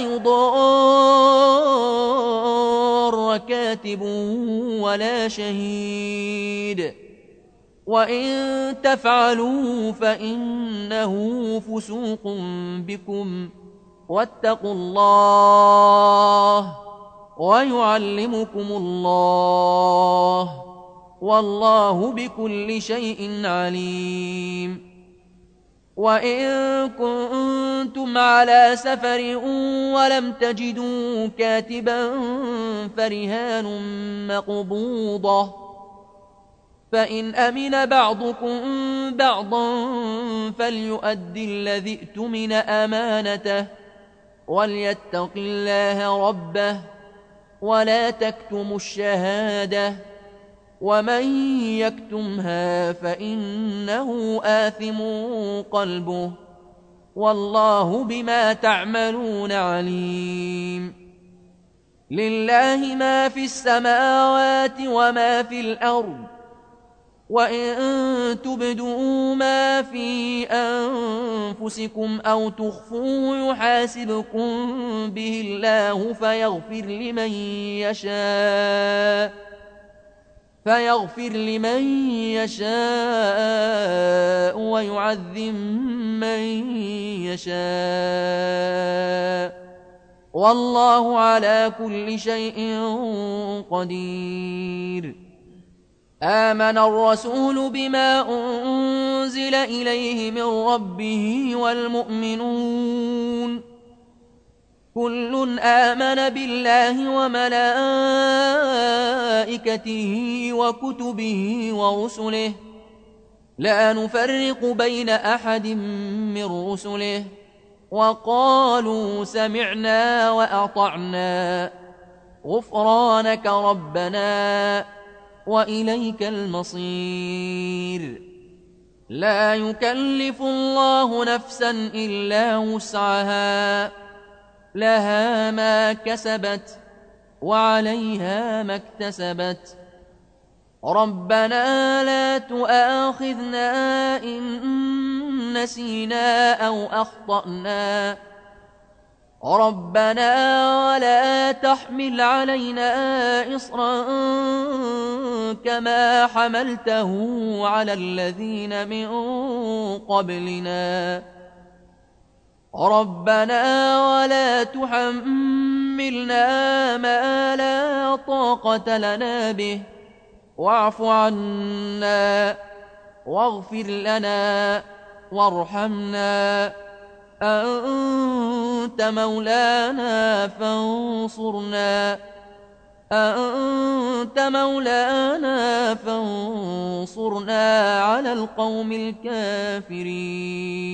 يضار كاتب ولا شهيد وإن تفعلوا فإنه فسوق بكم واتقوا الله ويعلمكم الله والله بكل شيء عليم وإن كنتم على سفر ولم تجدوا كاتبا فرهان مقبوضة فإن أمن بعضكم بعضا فليؤدي الذي ائتمن أمانته وليتق الله ربه ولا تكتموا الشهادة ومن يكتمها فإنه آثم قلبه والله بما تعملون عليم لله ما في السماوات وما في الأرض وإن تبدوا ما في أنفسكم أو تخفوه يحاسبكم به الله فيغفر لمن يشاء ويعذب من يشاء والله على كل شيء قدير آمن الرسول بما أنزل إليه من ربه والمؤمنون كل آمن بالله وملائكته وكتبه ورسله لا نفرق بين أحد من رسله وقالوا سمعنا وأطعنا غفرانك ربنا وإليك المصير لا يكلف الله نفسا إلا وسعها لها ما كسبت وعليها ما اكتسبت ربنا لا تؤاخذنا إن نسينا أو أخطأنا ربنا ولا تحمل علينا إصرا كما حملته على الذين من قبلنا ربنا ولا تحملنا ما لا طاقة لنا به واعف عنا واغفر لنا وارحمنا أنت مولانا فانصرنا على القوم الكافرين.